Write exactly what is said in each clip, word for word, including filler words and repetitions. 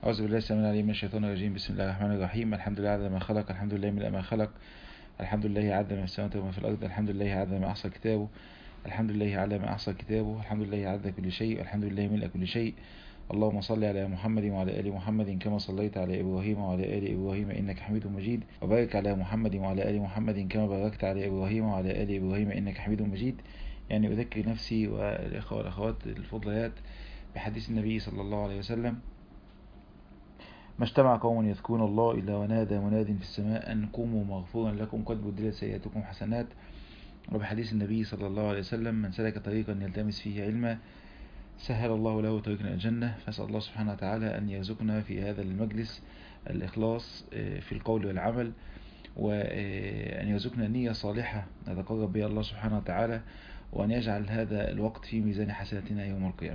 أعوذ بالله السميع العليم من الشيطان الرجيم. بسم الله الرحمن الرحيم. الحمد لله عدد ما خلق، الحمد لله ملء ما خلق، الحمد لله عدد ما في السماوات وما في الأرض، الحمد لله عدد ما أحصى كتابه، الحمد لله على ما أحصى كتابه، الحمد لله عدد كل شيء، الحمد لله ملء كل شيء. اللهم صل على محمد وعلى آل محمد كما صليت على إبراهيم وعلى آل إبراهيم إنك حميد مجيد، وبارك على محمد وعلى آل محمد كما باركت على إبراهيم وعلى آل إبراهيم إنك حميد مجيد. يعني أذكر نفسي والإخوة والأخوات الفضليات بحديث النبي صلى الله عليه وسلم: ما اجتمع قوم يذكرون الله إلا ونادى مناد في السماء أن قوموا مغفورا لكم قد بدلت سيئاتكم حسنات. وبحديث النبي صلى الله عليه وسلم: من سلك طريقا يلتمس فيه علما سهل الله له طريقا إلى الجنة. فأسأل الله سبحانه وتعالى أن يرزقنا في هذا المجلس الإخلاص في القول والعمل، وأن يرزقنا نية صالحة نتقرب بها الله سبحانه وتعالى، وأن يجعل هذا الوقت في ميزان حسناتنا يوم القيامة.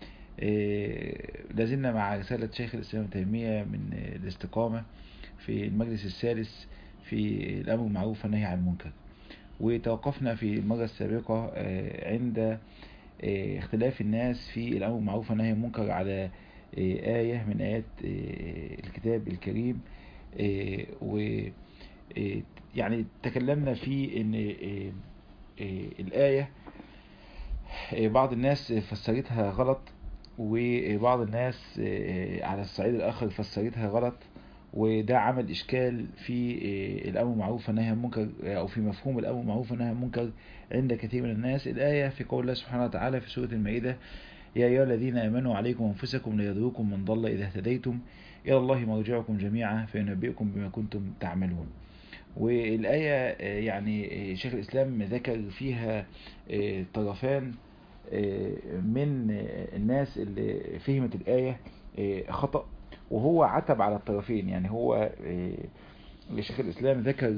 لازلنا مع رسالة شيخ الإسلام ابن تيمية من الاستقامة في المجلس الثالث في الأمر بالمعروف والنهي عن المنكر، وتوقفنا في المرة السابقة عند اختلاف الناس في الأمر بالمعروف والنهي عن المنكر على آية من آيات الكتاب الكريم. و يعني تكلمنا في أن الآية بعض الناس فسرتها غلط، وبعض الناس على الصعيد الآخر فسرتها غلط، وده عمل إشكال في الأمر بالمعروف والنهي عن المنكر، أو في مفهوم الأمر بالمعروف والنهي عن المنكر عند كثير من الناس. الآية في قول الله سبحانه وتعالى في سورة المائدة: يا أيها الذين آمنوا عليكم أنفسكم لا يضركم من ضل إذا اهتديتم إلى الله مرجعكم جميعا فينبئكم بما كنتم تعملون. والآية يعني شيخ الإسلام ذكر فيها طرفان من الناس اللي فهمت الآية خطأ، وهو عتب على الطرفين. يعني هو شيخ الإسلام ذكر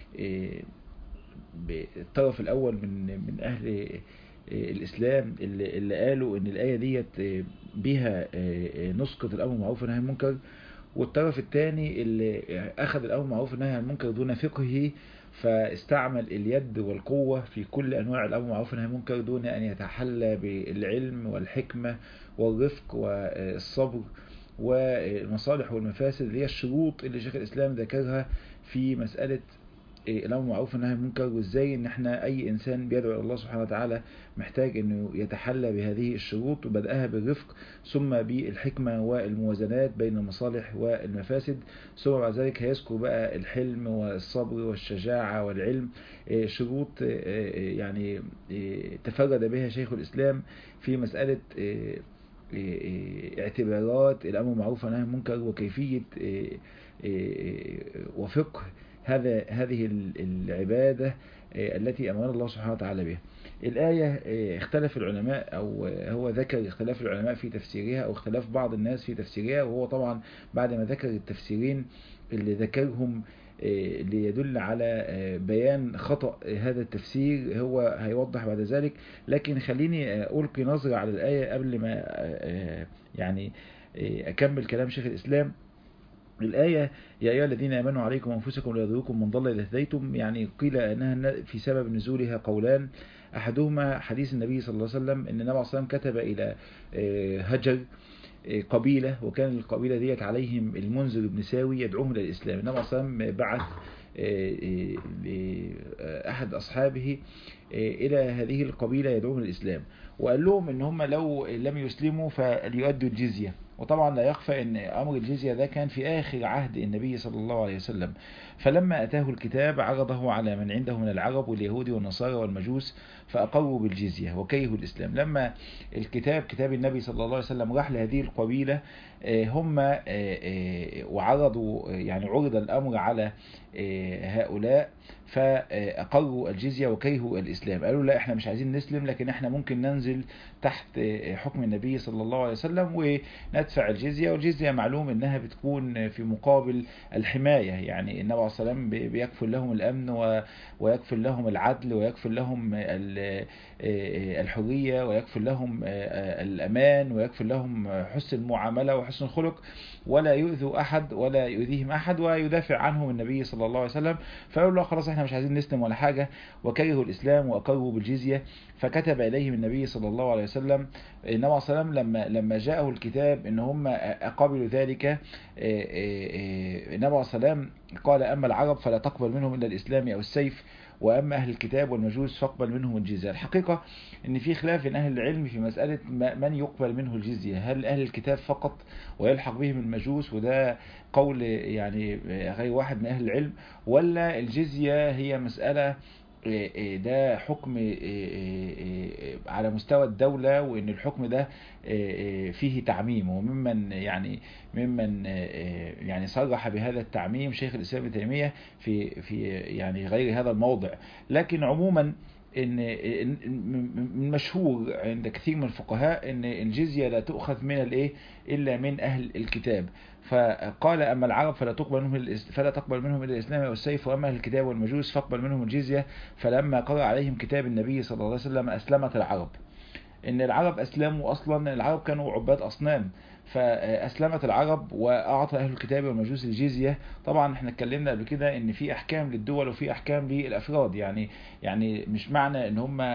الطرف الأول من من أهل الإسلام اللي, اللي قالوا إن الآية ديت بها نسقط الأمر بالمعروف والنهي عن المنكر، والطرف الثاني اللي أخذ الأمر بالمعروف والنهي عن المنكر دون فقهه، فاستعمل اليد والقوة في كل أنواع الأمر بالمعروف والنهي عن المنكر دون أن يتحلى بالعلم والحكمة والرفق والصبر والمصالح والمفاسد، اللي هي الشروط اللي شيخ الإسلام ذكرها في مسألة الأمر بالمعروف والنهي عن المنكر، وإزاي إن إحنا أي إنسان بيدعو إلى الله سبحانه وتعالى محتاج إنه يتحلى بهذه الشروط، وبدأها بالرفق ثم بالحكمة والموازنات بين المصالح والمفاسد، ثم بعد ذلك هيذكر بقى الحلم والصبر والشجاعة والعلم، شروط يعني تفرد بها شيخ الإسلام في مسألة اعتبارات الأمر بالمعروف والنهي عن المنكر وكيفية وفقه هذا هذه العبادة التي أمرنا الله سبحانه وتعالى بها. الآية اختلف العلماء، أو هو ذكر اختلاف العلماء في تفسيرها، أو اختلاف بعض الناس في تفسيرها، وهو طبعا بعد ما ذكر التفسيرين اللي ذكرهم ليدل على بيان خطأ هذا التفسير هو هيوضح بعد ذلك. لكن خليني ألقي نظرة على الآية قبل ما يعني أكمل كلام شيخ الإسلام. الآية: يا أيها الذين آمنوا عليكم أنفسكم لا يضركم من ضل إذا اهتديتم، يعني قيل أنها في سبب نزولها قولان، أحدهما حديث النبي صلى الله عليه وسلم أن النبي صلى الله عليه وسلم كتب إلى هجر قبيلة، وكان القبيلة ديت عليهم المنذر بن ساوي يدعوهم إلى الإسلام. النبي صلى الله عليه وسلم بعث أحد أصحابه إلى هذه القبيلة يدعوهم إلى الإسلام، وقال لهم إن هم لو لم يسلموا فليؤدوا الجزية. وطبعا لا يخفى ان امر الجزية ده كان في اخر عهد النبي صلى الله عليه وسلم، فلما اتاه الكتاب عرضه على من عنده من العرب واليهود والنصارى والمجوس فاقروا بالجزية وكرهوا الاسلام. لما الكتاب كتاب النبي صلى الله عليه وسلم راح لهذه القبيلة هم وعرضوا يعني عرض الامر على هؤلاء فأقروا الجزية وكرهوا الإسلام، قالوا لا احنا مش عايزين نسلم، لكن احنا ممكن ننزل تحت حكم النبي صلى الله عليه وسلم وندفع الجزية. والجزية معلوم انها بتكون في مقابل الحماية، يعني النبي عليه الصلاة والسلام بيكفل لهم الأمن ويكفل لهم العدل ويكفل لهم الحرية، ويكفل لهم الأمان، ويكفل لهم حسن المعاملة وحسن الخلق، ولا يؤذوا أحد ولا يؤذيهم أحد، ويدافع عنهم النبي صلى الله عليه وسلم. فيقول له خلاص احنا مش عايزين نسلم ولا حاجة، وكرهوا الإسلام وأقروا بالجزية. فكتب إليهم النبي صلى الله عليه وسلم. النبي صلى الله عليه وسلم لما لما جاءه الكتاب ان هم قبلوا ذلك، النبي صلى الله عليه وسلم قال: أما العرب فلا تقبل منهم إلا الإسلام أو السيف، وأما أهل الكتاب والمجوس فاقبل منهم الجزية. الحقيقة ان في خلاف بين أهل العلم في مسألة من يقبل منه الجزية، هل أهل الكتاب فقط ويلحق بهم المجوس، وده قول يعني غير واحد من أهل العلم، ولا الجزية هي مسألة ده حكم على مستوى الدولة، وان الحكم ده فيه تعميم. وممن يعني ممن يعني صرح بهذا التعميم شيخ الإسلام ابن تيمية في في يعني غير هذا الموضع. لكن عموما ان من مشهور عند كثير من الفقهاء ان الجزية لا تؤخذ من الايه الا من اهل الكتاب. فقال: أما العرب فلا تقبل منهم فلا تقبل منهم إلا الإسلام والسيف، وأما أهل الكتاب والمجوس فاقبل منهم الجزية. فلما قرأ عليهم كتاب النبي صلى الله عليه وسلم أسلمت العرب. إن العرب أسلموا أصلا، العرب كانوا عباد أصنام، فأسلمت العرب وأعطى أهل الكتاب والمجوس الجزية. طبعا احنا اتكلمنا قبل كده ان في احكام للدول وفي احكام للافراد، يعني يعني مش معنى ان هم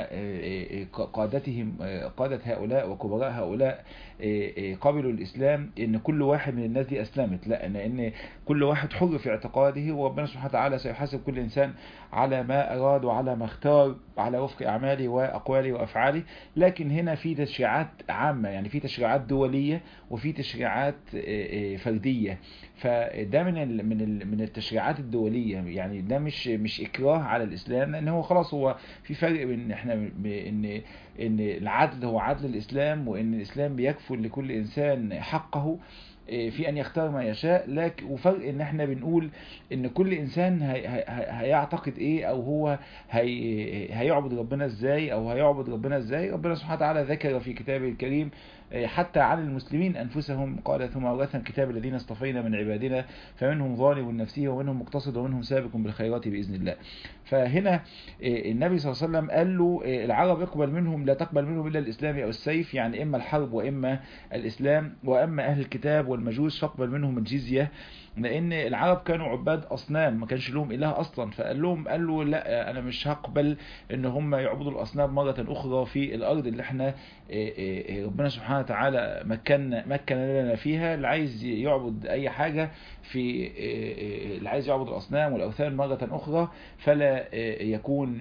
قادتهم قادة هؤلاء وكبراء هؤلاء قبلوا الاسلام ان كل واحد من الناس دي اسلمت، لا، ان كل واحد حر في اعتقاده، وربنا سبحانه وتعالى سيحاسب كل انسان على ما اراد وعلى ما اختار على وفق اعماله واقواله وافعاله. لكن هنا في تشريعات عامة، يعني في تشريعات دولية وفي تشريعات فردية. فده من من من التشريعات الدولية، يعني ده مش مش إكراه على الإسلام، لأن هو خلاص هو في فرق بين احنا ان ان العدل هو عدل الإسلام، وان الإسلام بيكفل لكل إنسان حقه في ان يختار ما يشاء. لكن وفرق ان احنا بنقول ان كل انسان هي هي هيعتقد ايه، او هو هي هيعبد ربنا ازاي، او هيعبد ربنا ازاي. ربنا سبحانه وتعالى ذكر في كتابه الكريم حتى عن المسلمين انفسهم، قال: ثم اورثنا الكتاب الذين اصطفينا من عبادنا فمنهم ظالم لنفسه ومنهم مقتصد ومنهم سابق بالخيرات باذن الله. فهنا النبي صلى الله عليه وسلم قال له العرب يقبل منهم لا تقبل منهم الا الاسلام او السيف، يعني اما الحرب واما الاسلام، واما اهل الكتاب والمجوس فاقبل منهم الجزية، لان العرب كانوا عباد اصنام ما كانش لهم اله اصلا. فقال لهم قال له لا، انا مش هقبل ان هم يعبدوا الاصنام مرة اخرى في الارض اللي احنا ربنا سبحانه وتعالى مكن مكن لنا فيها. اللي عايز يعبد اي حاجة في اللي عايز يعبد الاصنام والاوثان مرة اخرى فلا يكون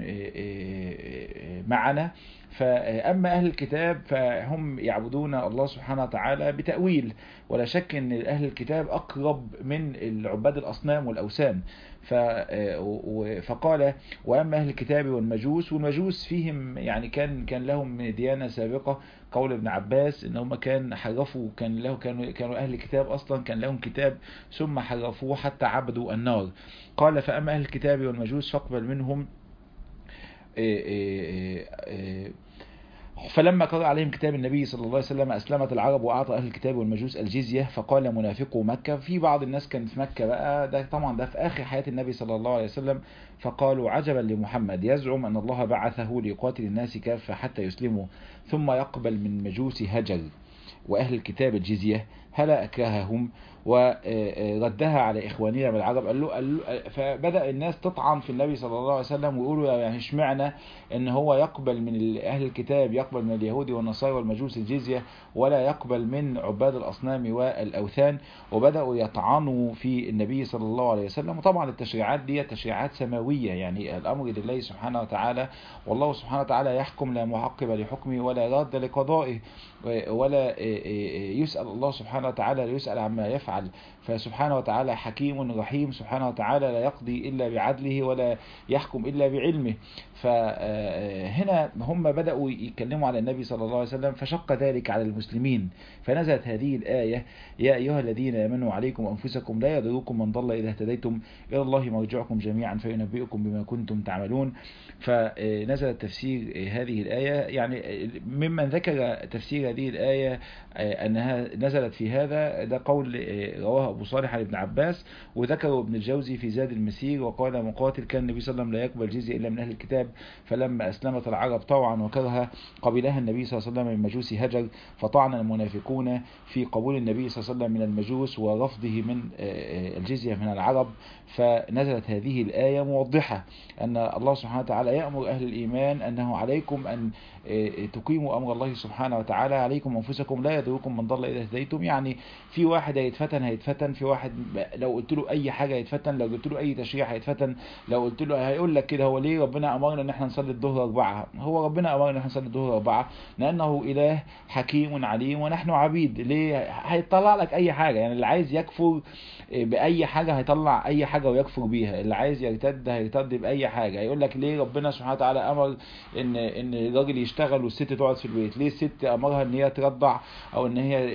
معنا. فأما أهل الكتاب فهم يعبدون الله سبحانه وتعالى بتأويل، ولا شك أن أهل الكتاب أقرب من العباد الأصنام والأوثان. فقال: وأما أهل الكتاب والمجوس، والمجوس فيهم يعني كان كان لهم ديانة سابقة. قول ابن عباس ان هم كان حرفوا كان له كانوا كانوا اهل الكتاب اصلا كان لهم كتاب ثم حرفوه حتى عبدوا النار. قال: فأما أهل الكتاب والمجوس فاقبل منهم. فلما قرأ عليهم كتاب النبي صلى الله عليه وسلم أسلمت العرب وأعطى أهل الكتاب والمجوس الجزية. فقال منافقو مكة، في بعض الناس كانت في مكة بقى، ده طبعا ده في آخر حياة النبي صلى الله عليه وسلم، فقالوا: عجبا لمحمد يزعم أن الله بعثه ليقاتل الناس كافة حتى يسلموا، ثم يقبل من مجوس هجر وأهل الكتاب الجزية، هلا أكرههم وردها على إخواننا من العرب. قال له, قال له فبدأ الناس تطعن في النبي صلى الله عليه وسلم ويقولوا يعني اشمعنى ان هو يقبل من أهل الكتاب، يقبل من اليهود والنصارى والمجوس الجزية، ولا يقبل من عباد الأصنام والأوثان. وبدأوا يطعنوا في النبي صلى الله عليه وسلم. وطبعا التشريعات دي تشريعات سماوية، يعني الأمر لله سبحانه وتعالى، والله سبحانه وتعالى يحكم لا معقب لحكمه ولا راد لقضائه، ولا يسأل الله سبحانه وتعالى يسأل عما يفعل. فسبحانه وتعالى حكيم رحيم سبحانه وتعالى، لا يقضي إلا بعدله ولا يحكم إلا بعلمه. فهنا هم بدأوا يتكلموا على النبي صلى الله عليه وسلم، فشق ذلك على المسلمين، فنزلت هذه الآية: يا أيها الذين آمنوا عليكم أنفسكم لا يضركم من ضل إذا اهتديتم إلى الله مرجعكم جميعا فينبئكم بما كنتم تعملون. فنزلت تفسير هذه الآية، يعني ممن ذكر تفسير هذه الآية أنها نزلت في في هذا، ده قول رواه أبو صالح عن ابن عباس، وذكره ابن الجوزي في زاد المسير. وقال مقاتل: كان النبي صلى الله عليه وسلم لا يقبل جزية إلا من أهل الكتاب، فلما أسلمت العرب طوعا وكرها قبلها النبي صلى الله عليه وسلم من مجوس هجر، فطعن المنافقون في قبول النبي صلى الله عليه وسلم من المجوس ورفضه من الجزية من العرب. فنزلت هذه الآية موضحة أن الله سبحانه وتعالى يأمر أهل الإيمان أنه عليكم أن تقيموا أمر الله سبحانه وتعالى، عليكم أنفسكم لا يضركم من ضل إذا اهتديتم. يعني في واحد هيتفتن هيتفتن في واحد لو قلت له أي حاجة هيتفتن، لو قلت له أي تشريع هيتفتن، لو قلت له هيقول لك كده هو ليه ربنا أمرنا أن احنا نصلي الظهر أربعة؟ هو ربنا أمرنا أن احنا نصلي الظهر أربعة لأنه إله حكيم عليم ونحن عبيد. ليه؟ هيطلع لك أي حاجة. يعني اللي عايز يكفر بأي حاجة هيطلع أي حاجة ويكفر بيها، اللي عايز يرتد هيرتد بأي حاجة. هيقول لك ليه ربنا سبحانه وتعالى أمر إن إن الراجل يشتغل والست تقعد في البيت؟ ليه الست أمرها إن هي ترضع أو إن هي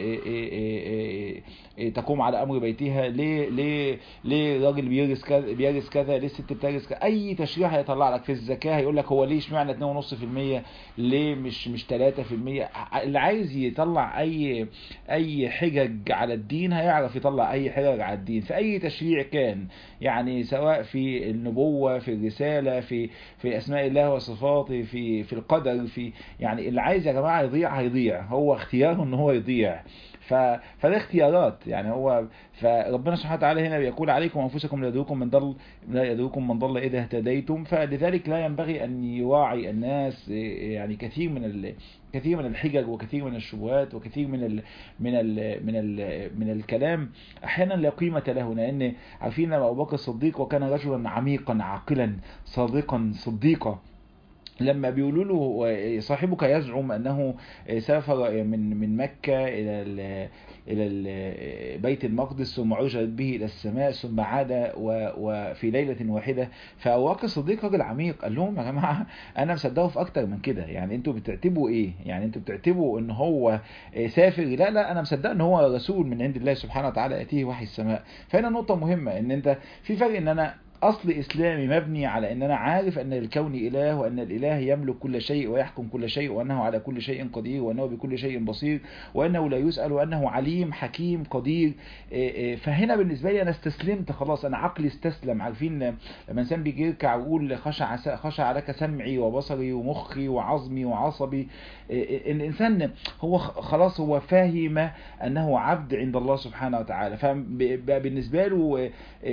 تقوم على أمر بيتها؟ ليه ليه ليه الراجل بيرث كذا بيرث كذا؟ ليه الست بترث كذا؟ أي تشريع هيطلع لك. في الزكاة هيقول لك هو ليه اشمعنى اتنين ونص في المية؟ ليه مش مش تلاتة في المية؟ اللي عايز يطلع أي أي حجج على الدين هيعرف يطلع أي حجج على الدين في أي تشريع كان، يعني سواء في النبوة، في الرسالة، في في أسماء الله وصفاته، في في القدر، في يعني اللي عايز يا جماعة يضيع هيضيع، هو اختياره ان هو يضيع. ف... فده اختيارات يعني. هو فربنا سبحانه وتعالى هنا بيقول عليكم أنفسكم لا يدركم من ضل لا يدركم من ضل إذا اهتديتم. فلذلك لا ينبغي أن يراعي الناس يعني كثير من ال... كثير من الحجج وكثير من الشبهات وكثير من ال... من ال... من ال... من الكلام احيانا لا قيمة له. لان عارفين لما ابو بكر الصديق وكان رجلا عميقا عاقلا صادقا صديقا، لما بيقولوا له صاحبك يزعم انه سافر من من مكة الى الى بيت المقدس ثم عرج به الى السماء ثم عاد وفي ليلة واحدة، فابو بكر الصديق راجل عميق قال لهم يا جماعة انا مصدقه في اكتر من كده. يعني انتوا بتعتبوا ايه؟ يعني انتوا بتعتبوا ان هو سافر؟ لا لا، انا مصدق ان هو رسول من عند الله سبحانه وتعالى ياتيه وحي السماء. فهنا نقطة مهمة ان انت في فرق ان انا أصل إسلامي مبني على أن أنا عارف أن الكون إله وأن الإله يملك كل شيء ويحكم كل شيء وأنه على كل شيء قدير وأنه بكل شيء بصير وأنه لا يسأل وأنه عليم حكيم قدير. فهنا بالنسبة لي أنا استسلمت خلاص، أنا عقلي استسلم. عارفين لما إنسان بيجي يركع ويقول خشع خشع لك سمعي وبصري ومخي وعظمي وعصبي، الإنسان هو خلاص هو فاهم أنه عبد عند الله سبحانه وتعالى. فبالنسبة له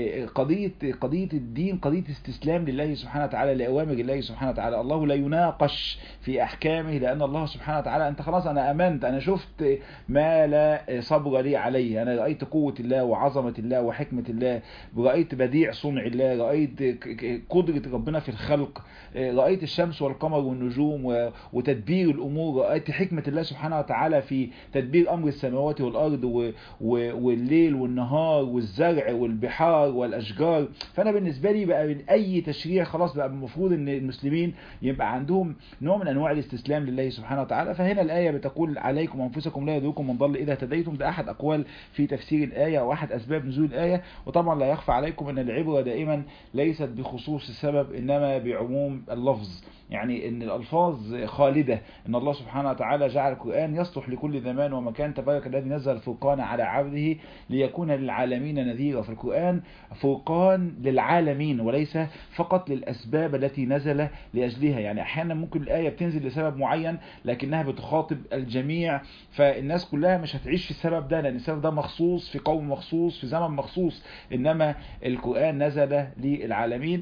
قضية قضية الدين قضية استسلام لله سبحانه وتعالى لأوامر الله سبحانه وتعالى. الله لا يناقش في أحكامه لأن الله سبحانه وتعالى أنت خلاص أنا أمنت، أنا شفت ما لا صبر لي عليه، أنا رأيت قوة الله وعظمة الله وحكمة الله، رأيت بديع صنع الله، رأيت قدرة ربنا في الخلق، رأيت الشمس والقمر والنجوم وتدبير الأمور، رأيت حكمة الله سبحانه وتعالى في تدبير أمر السماوات والأرض والليل والنهار والزرع والبحار والأشجار. فأنا بالنسبة لي بقى من أي تشريع خلاص بقى المفروض أن المسلمين يبقى عندهم نوع من أنواع الاستسلام لله سبحانه وتعالى. فهنا الآية بتقول عليكم أنفسكم لا يدركم من ضل إذا اهتديتم. ده أحد أقوال في تفسير الآية وأحد أسباب نزول الآية. وطبعا لا يخفى عليكم أن العبرة دائما ليست بخصوص السبب إنما بعموم اللفظ، يعني ان الالفاظ خالدة. ان الله سبحانه وتعالى جعل القرآن يصلح لكل زمان ومكان. تبارك الذي نزل الفرقان على عبده ليكون للعالمين نذيرا. في القرآن فرقان للعالمين وليس فقط للأسباب التي نزل لأجلها. يعني احيانا ممكن الآية بتنزل لسبب معين لكنها بتخاطب الجميع، فالناس كلها مش هتعيش في السبب ده لأن السبب ده مخصوص في قوم مخصوص في زمن مخصوص، إنما القرآن نزل للعالمين.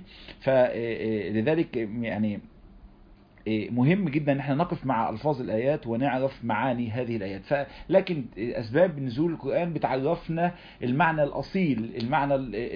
فلذلك يعني مهم جدا ان احنا نقف مع الفاظ الايات ونعرف معاني هذه الايات. لكن اسباب نزول القرآن بتعرفنا المعنى الاصيل، المعنى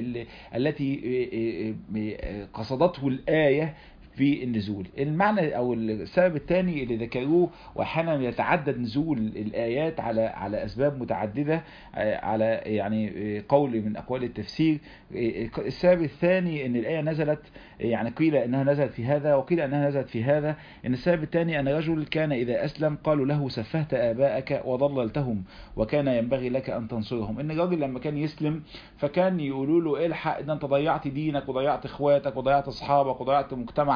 التي قصدته الايه في النزول. المعنى او السبب الثاني اللي ذكروه واحيانا يتعدد نزول الايات على على اسباب متعدده، على يعني قول من اقوال التفسير. السبب الثاني ان الايه نزلت يعني قيل انها نزلت في هذا وقيل انها نزلت في هذا. ان السبب الثاني ان رجل كان اذا اسلم قالوا له سفهت اباءك وضللتهم وكان ينبغي لك ان تنصرهم. ان الراجل لما كان يسلم فكان يقولوا له الحق ده انت ضيعت دينك وضيعت اخواتك وضيعت اصحابك وضيعت مجتمعك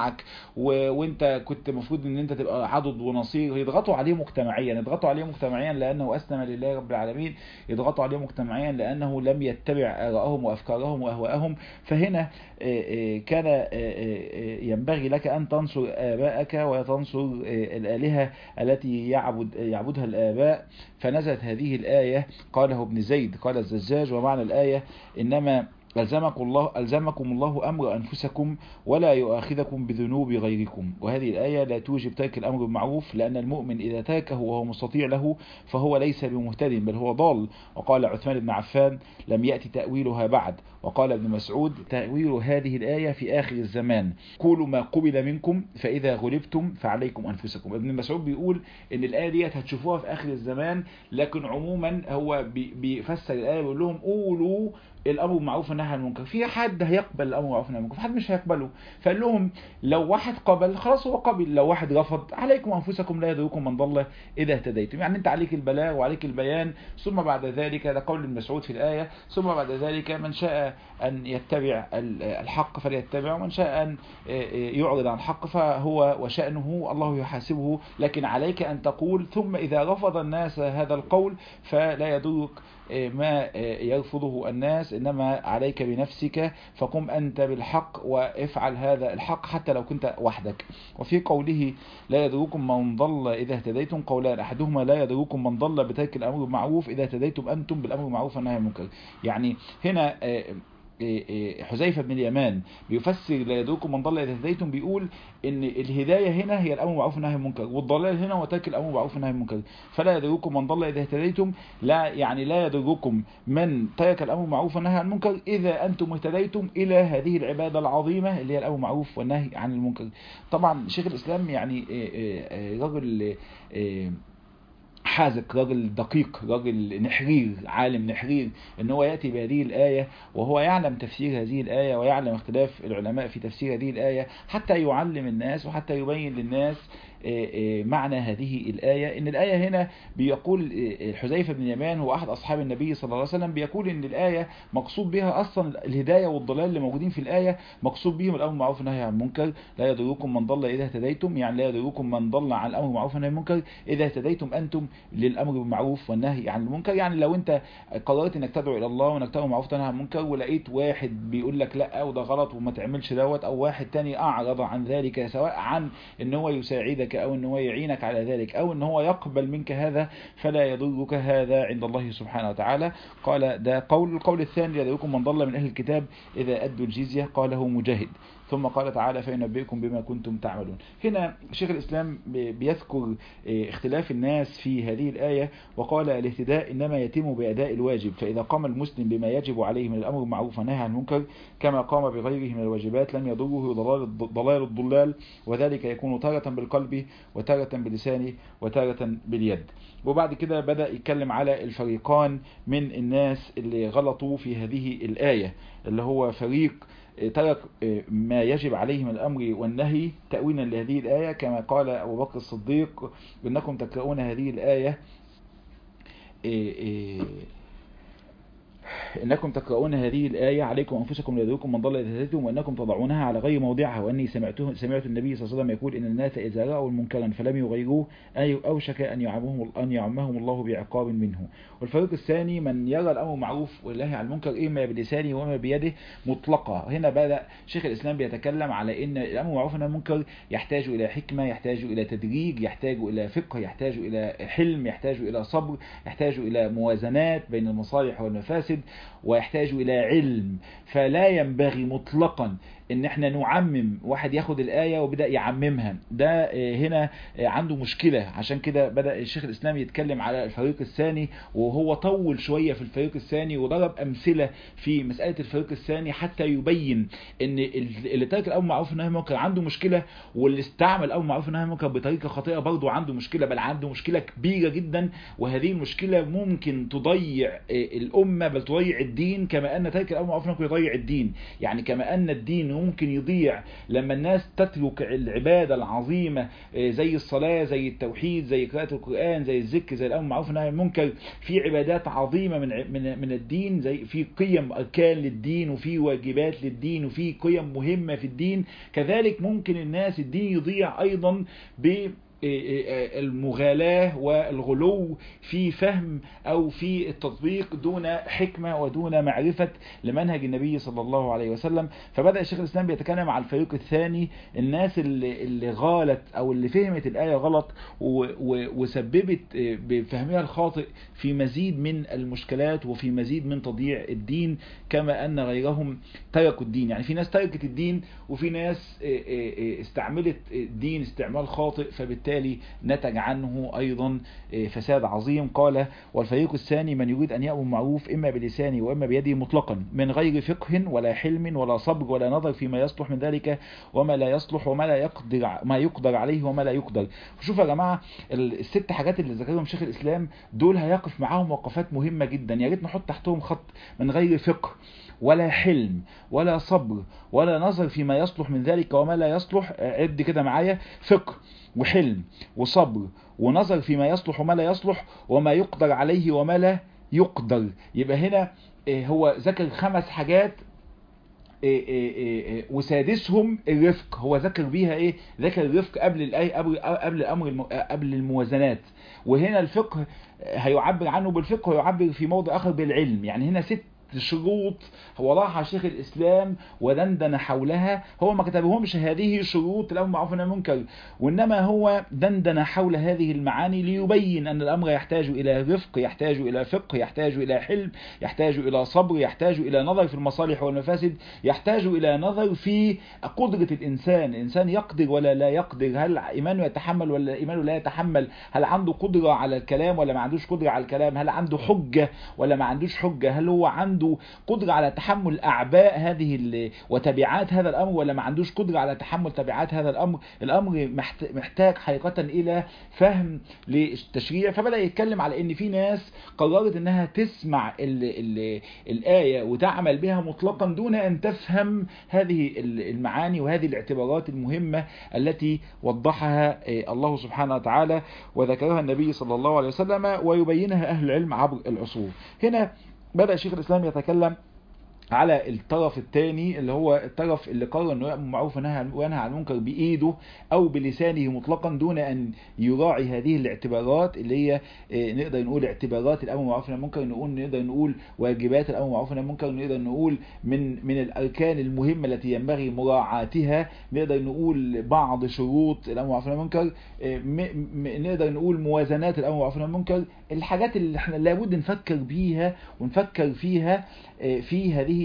بتاعك و... وانت كنت المفروض ان انت تبقى عضد ونصير. يضغطوا عليه مجتمعيا، يضغطوا عليه مجتمعيا لانه اسلم لله رب العالمين، يضغطوا عليه مجتمعيا لانه لم يتبع آراءهم وافكارهم واهواءهم. فهنا كان ينبغي لك ان تنصر ابائك وتنصر الالهه التي يعبد يعبدها الاباء. فنزلت هذه الايه، قاله ابن زيد قال الزجاج، ومعنى الايه انما ألزمكم الله, ألزمكم الله أمر أنفسكم ولا يؤاخذكم بذنوب غيركم. وهذه الآية لا توجب ترك الأمر بالمعروف، لأن المؤمن إذا تركه وهو مستطيع له فهو ليس بمهتد بل هو ضال. وقال عثمان بن عفان لم يأتي تأويلها بعد. وقال ابن مسعود تأويل هذه الآية في آخر الزمان، قولوا ما قبل منكم فإذا غلبتم فعليكم أنفسكم. ابن مسعود بيقول إن الآية دي هتشوفوها في آخر الزمان، لكن عموما هو بيفسر الآية بيقول لهم قولوا الامر بالمعروف والنهي عن المنكر. في حد هيقبل الامر بالمعروف والنهي عن المنكر، في حد مش هيقبله. فقال لهم لو واحد قبل خلاص هو قبل، لو واحد رفض عليكم انفسكم لا يضركم من ضل اذا اهتديتم. يعني انت عليك البلاغ وعليك البيان، ثم بعد ذلك، ده قول المسعود في الايه، ثم بعد ذلك من شاء ان يتبع الحق فليتبع، ومن شاء ان يعرض عن الحق فهو وشأنه الله يحاسبه. لكن عليك ان تقول، ثم اذا رفض الناس هذا القول فلا يضرك ما يرفضه الناس، إنما عليك بنفسك، فقم أنت بالحق وافعل هذا الحق حتى لو كنت وحدك. وفي قوله لا يضركم من ضل إذا اهتديتم قولان، أحدهما لا يضركم من ضل بترك الأمر بالمعروف إذا اهتديتم أنتم بالأمر بالمعروف والنهي عن المنكر. يعني هنا حذيفة بن اليمان بيفسر لا يضركم من ضل إذا اهتديتم، بيقول ان الهداية هنا هي الامر بالمعروف والنهي عن المنكر، والضلال هنا هو ترك الامر بالمعروف والنهي عن المنكر. فلا يضركم من ضل اذا اهتديتم، لا يعني لا يضركم من ترك الامر بالمعروف والنهي عن المنكر اذا انتم اهتديتم الى هذه العبادة العظيمة اللي هي الامر بالمعروف والنهي عن المنكر. طبعا شيخ الاسلام يعني رجل حازق، راجل دقيق، راجل نحرير، عالم نحرير، ان هو يأتي بهذه الآية وهو يعلم تفسير هذه الآية ويعلم اختلاف العلماء في تفسير هذه الآية، حتى يعلم الناس وحتى يبين للناس معنى هذه الآية. ان الآية هنا بيقول حذيفة بن اليمان هو احد اصحاب النبي صلى الله عليه وسلم، بيقول ان الآية مقصود بها اصلا الهداية والضلال اللي موجودين في الآية، مقصود بهم الامر بالمعروف والنهي عن المنكر. لا يضركم من ضل اذا اهتديتم، يعني لا يضركم من ضل عن الامر بالمعروف والنهي عن المنكر اذا اهتديتم انتم للامر بالمعروف والنهي عن المنكر. يعني لو انت قررت انك تدعو الى الله وانك تامر بالمعروف وتنهى عن المنكر، ولقيت واحد بيقول لك لا وده غلط وما تعملش دوت، او واحد تاني اعرض عن ذلك، سواء عن ان هو يساعدك او ان هو يعينك على ذلك او ان هو يقبل منك هذا، فلا يضرك هذا عند الله سبحانه وتعالى. قال ده قول. القول الثاني يضركم من ضل من اهل الكتاب اذا ادوا الجزية، قاله مجاهد. ثم قال تعالى فينبئكم بما كنتم تعملون. هنا شيخ الإسلام بيذكر اختلاف الناس في هذه الآية، وقال الاهتداء إنما يتم بأداء الواجب، فإذا قام المسلم بما يجب عليه من الأمر بالمعروف والنهي عن المنكر كما قام بغيره من الواجبات لم يضره ضلال ضلال الضلال، وذلك يكون تارة بالقلب وتارة باللسان وتارة باليد. وبعد كده بدأ يتكلم على الفريقان من الناس اللي غلطوا في هذه الآية، اللي هو فريق ترك ما يجب عليه من الأمر والنهي تأويلا لهذه الآية، كما قال أبو بكر الصديق إنكم تقرؤون هذه الآية إنكم تقرؤون هذه الآية عليكم أنفسكم لا يضركم من ضل إذا اهتديتم، وإنكم تضعونها على غير موضعها، وأني سمعته سمعت النبي صلى الله عليه وسلم يقول إن الناس إذا رأوا منكرا فلم يغيروه أي أوشك أن يعمهم أن يعمهم الله بعقاب منه. والفريق الثاني من يرى الأمر معروف والنهي عن المنكر إما بلسانه وإما بيده مطلقة. هنا بدأ شيخ الإسلام بيتكلم على إن الأمر معروف والنهي عن المنكر يحتاج إلى حكمة، يحتاج إلى تدريج، يحتاج إلى فقه، يحتاج إلى حلم، يحتاج إلى صبر، يحتاج إلى موازنات بين المصالح والمفاسد، ويحتاج إلى علم. فلا ينبغي مطلقا ان احنا نعمم، واحد ياخد الآية وبدأ يعممها، ده هنا عنده مشكلة. عشان كده بدأ الشيخ الإسلام يتكلم على الفريق الثاني، وهو طول شوية في الفريق الثاني وضرب أمثلة في مسألة الفريق الثاني حتى يبين ان اللي ترك الأمر بالمعروف والنهي عن المنكر عنده مشكلة، واللي استعمل الأمر بالمعروف والنهي عن المنكر بطريقة خاطئة برضه عنده مشكلة، بل عنده مشكلة كبيرة جدا. وهذه المشكلة ممكن تضيع الأمة، بل تضيع الدين، كما ان ترك الامر بالمعروف ممكن يضيع الدين. يعني كما ان الدين ممكن يضيع لما الناس تترك العباده العظيمه زي الصلاه، زي التوحيد، زي قراءه القران، زي الذكر، زي الامر بالمعروف والنهي عن المنكر. في عبادات عظيمه من من من الدين، زي في قيم اركان للدين، وفي واجبات للدين، وفي قيم مهمه في الدين. كذلك ممكن الناس الدين يضيع ايضا ب المغالاة والغلو في فهم أو في التطبيق دون حكمة ودون معرفة لمنهج النبي صلى الله عليه وسلم. فبدأ الشيخ الإسلام بيتكلم على الفريق الثاني، الناس اللي, اللي غالت أو اللي فهمت الآية غلط وسببت بفهمها الخاطئ في مزيد من المشكلات وفي مزيد من تضييع الدين، كما أن غيرهم تركوا الدين. يعني في ناس تركت الدين، وفي ناس استعملت الدين استعمال خاطئ، فبالتالي نتج عنه أيضا فساد عظيم. قال: والفريق الثاني من يريد أن يأمر بالمعروف إما بلسانه وإما بيده مطلقا، من غير فقه ولا حلم ولا صبر ولا نظر فيما يصلح من ذلك وما لا يصلح، وما لا يقدر ما يقدر عليه وما لا يقدر. شوف يا جماعة، الست حاجات اللي ذكرهم شيخ الإسلام دول هيقف معاهم وقفات مهمة جدا، يا ريت نحط تحتهم خط: من غير فقه ولا حلم ولا صبر ولا نظر فيما يصلح من ذلك وما لا يصلح. عد كده معايا: فقه وحلم وصبر ونظر فيما يصلح وما لا يصلح وما يقدر عليه وما لا يقدر. يبقى هنا هو ذكر خمس حاجات، وسادسهم الرفق. هو ذكر بيها ايه؟ ذكر الرفق قبل الايه، قبل قبل الامر، قبل الموازنات. وهنا الفقه هيعبر عنه بالفقه، ويعبر في موضع اخر بالعلم. يعني هنا ست شروط هو وضعها شيخ الإسلام ودندن حولها. هو ما كتبهمش هذه شروط الأمر بالمعروف والنهي عن المنكر، وإنما هو دندن حول هذه المعاني ليبين أن الأمر يحتاج إلى رفق، يحتاج إلى فقه، يحتاج إلى حلم، يحتاج إلى صبر، يحتاج إلى نظر في المصالح والمفاسد، يحتاج إلى نظر في قدرة الإنسان. الإنسان يقدر ولا لا يقدر، هل إيمانه يتحمل ولا إيمانه لا يتحمل، هل عنده قدرة على الكلام ولا ما عندوش قدرة على الكلام، هل عنده حجة ولا ما عندوش حجة، هل هو عنده قدرة على تحمل أعباء هذه وتبعات هذا الأمر ولا ما عندوش قدرة على تحمل تبعات هذا الأمر. الأمر محتاج حقيقة إلى فهم للتشريع. فبدأ يتكلم على إن في ناس قررت إنها تسمع ال ال الآية وتعمل بها مطلقا دون أن تفهم هذه المعاني وهذه الاعتبارات المهمة التي وضحها الله سبحانه وتعالى وذكرها النبي صلى الله عليه وسلم ويبينها أهل العلم عبر العصور. هنا بدأ شيخ الإسلام يتكلم على الطرف الثاني، اللي هو الطرف اللي قرر انه يأمر بالمعروف وينهى عن المنكر بايده او بلسانه مطلقا دون ان يراعي هذه الاعتبارات اللي هي نقدر نقول اعتبارات الامر بالمعروف والنهي عن المنكر، نقول نقدر نقول واجبات الامر بالمعروف والنهي عن المنكر، نقدر نقول من من الاركان المهمه التي ينبغي مراعاتها، نقدر نقول بعض شروط الامر بالمعروف والنهي عن المنكر، نقدر نقول موازنات الامر بالمعروف والنهي عن المنكر. الحاجات اللي احنا لابد نفكر بيها ونفكر فيها في هذه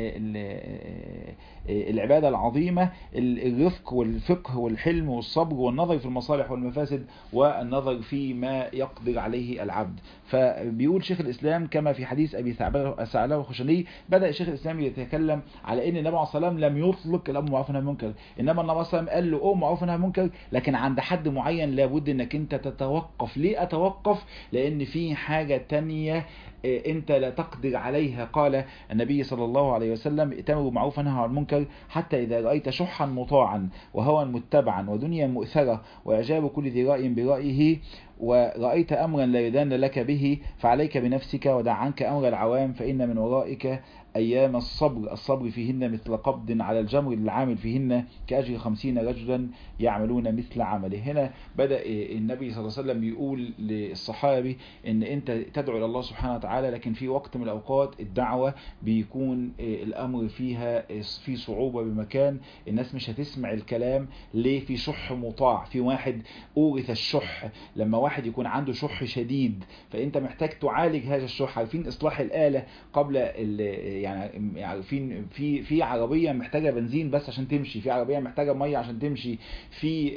العبادة العظيمة: الرفق والفقه والحلم والصبر والنظر في المصالح والمفاسد والنظر في ما يقدر عليه العبد. فبيقول شيخ الإسلام كما في حديث أبي ثعلبة الخشني، بدأ شيخ الإسلام يتكلم على أن النبي عليه الصلاة والسلام لم يطلق الأمر بالمعروف والنهي عن المنكر، إنما النبي عليه الصلاة والسلام قال له أمر بالمعروف والنهي عن المنكر، لكن عند حد معين لابد أنك أنت تتوقف. ليه أتوقف؟ لأن في حاجة تانية انت لا تقدر عليها. قال النبي صلى الله عليه وسلم: ائتمروا بالمعروف وانهوا عن المنكر حتى اذا رايت شحا مطاعا وهوى متبعا ودنيا مؤثره واعجاب كل ذي راي برايه ورأيت أمرا لا يدان لك به فعليك بنفسك ودع عنك أمر العوام فإن من ورائك أيام الصبر الصبر فيهن مثل قبض على الجمر للعامل فيهن كأجر خمسين رجلا يعملون مثل عمله. هنا بدأ النبي صلى الله عليه وسلم يقول للصحابي إن أنت تدعو إلى الله سبحانه وتعالى، لكن في وقت من الأوقات الدعوة بيكون الأمر فيها في صعوبة بمكان، الناس مش هتسمع الكلام. ليه؟ في شح مطاع، في واحد أورث الشح. لما واحد يكون عنده شح شديد فأنت محتاج تعالج هذا الشح. عارفين إصلاح الآلة قبل يعني عارفين في في عربيه محتاجه بنزين بس عشان تمشي، في عربيه محتاجه ميه عشان تمشي، في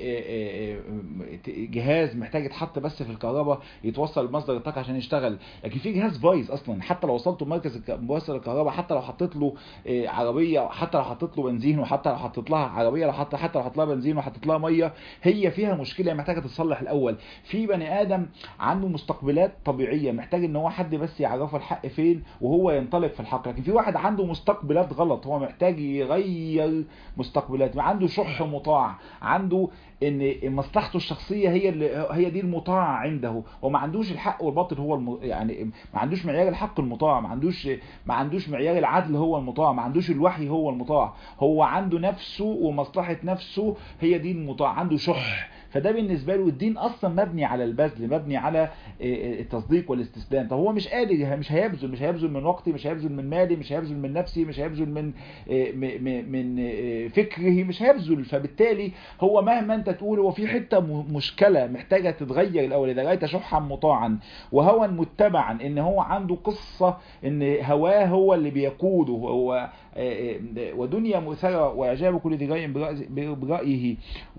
جهاز محتاج يتحط بس في الكهرباء يتوصل لمصدر الطاقه عشان يشتغل. لكن في جهاز بايظ اصلا، حتى لو وصلته مركز موصل الكهرباء، حتى لو حطيت له عربيه، حتى لو حطيت له بنزين، وحتى لو حطيت لها عربيه، لو حتى حتى لو حطيت لها بنزين وحطيت لها ميه، هي فيها مشكله محتاجه تتصلح الاول. في بني ادم عنده مستقبلات طبيعيه محتاج ان هو حد بس يعرفه الحق فين وهو ينطلق في الحق. لكن في واحد عنده مستقبلات غلط، هو محتاج يغير مستقبلات، عنده شح مطاع، عنده ان مصلحته الشخصيه هي اللي هي دي المطاع عنده، وما عندوش الحق والباطل هو الم... يعني ما عندوش معيار الحق المطاع، ما عندوش ما عندوش معيار العدل هو المطاع، ما عندوش الوحي هو المطاع، هو عنده نفسه ومصلحه نفسه هي دي المطاع، عنده شح. فده بالنسبه له الدين اصلا مبني على البذل، مبني على التصديق والاستسلام. طب هو مش قادر، مش هيبذل، مش هيبذل من وقتي، مش هيبذل من مالي، مش هيبذل من نفسي، مش هيبذل من من فكره، مش هيبذل. فبالتالي هو مهما انت تقول هو في حته مشكله محتاجه تتغير الاول. اذا رأيت شحا مطاعا وهوى متبعا، ان هو عنده قصه ان هواه هو اللي بيقوده، هو ودنيا مؤثره واعجاب كل ذي راي برايه،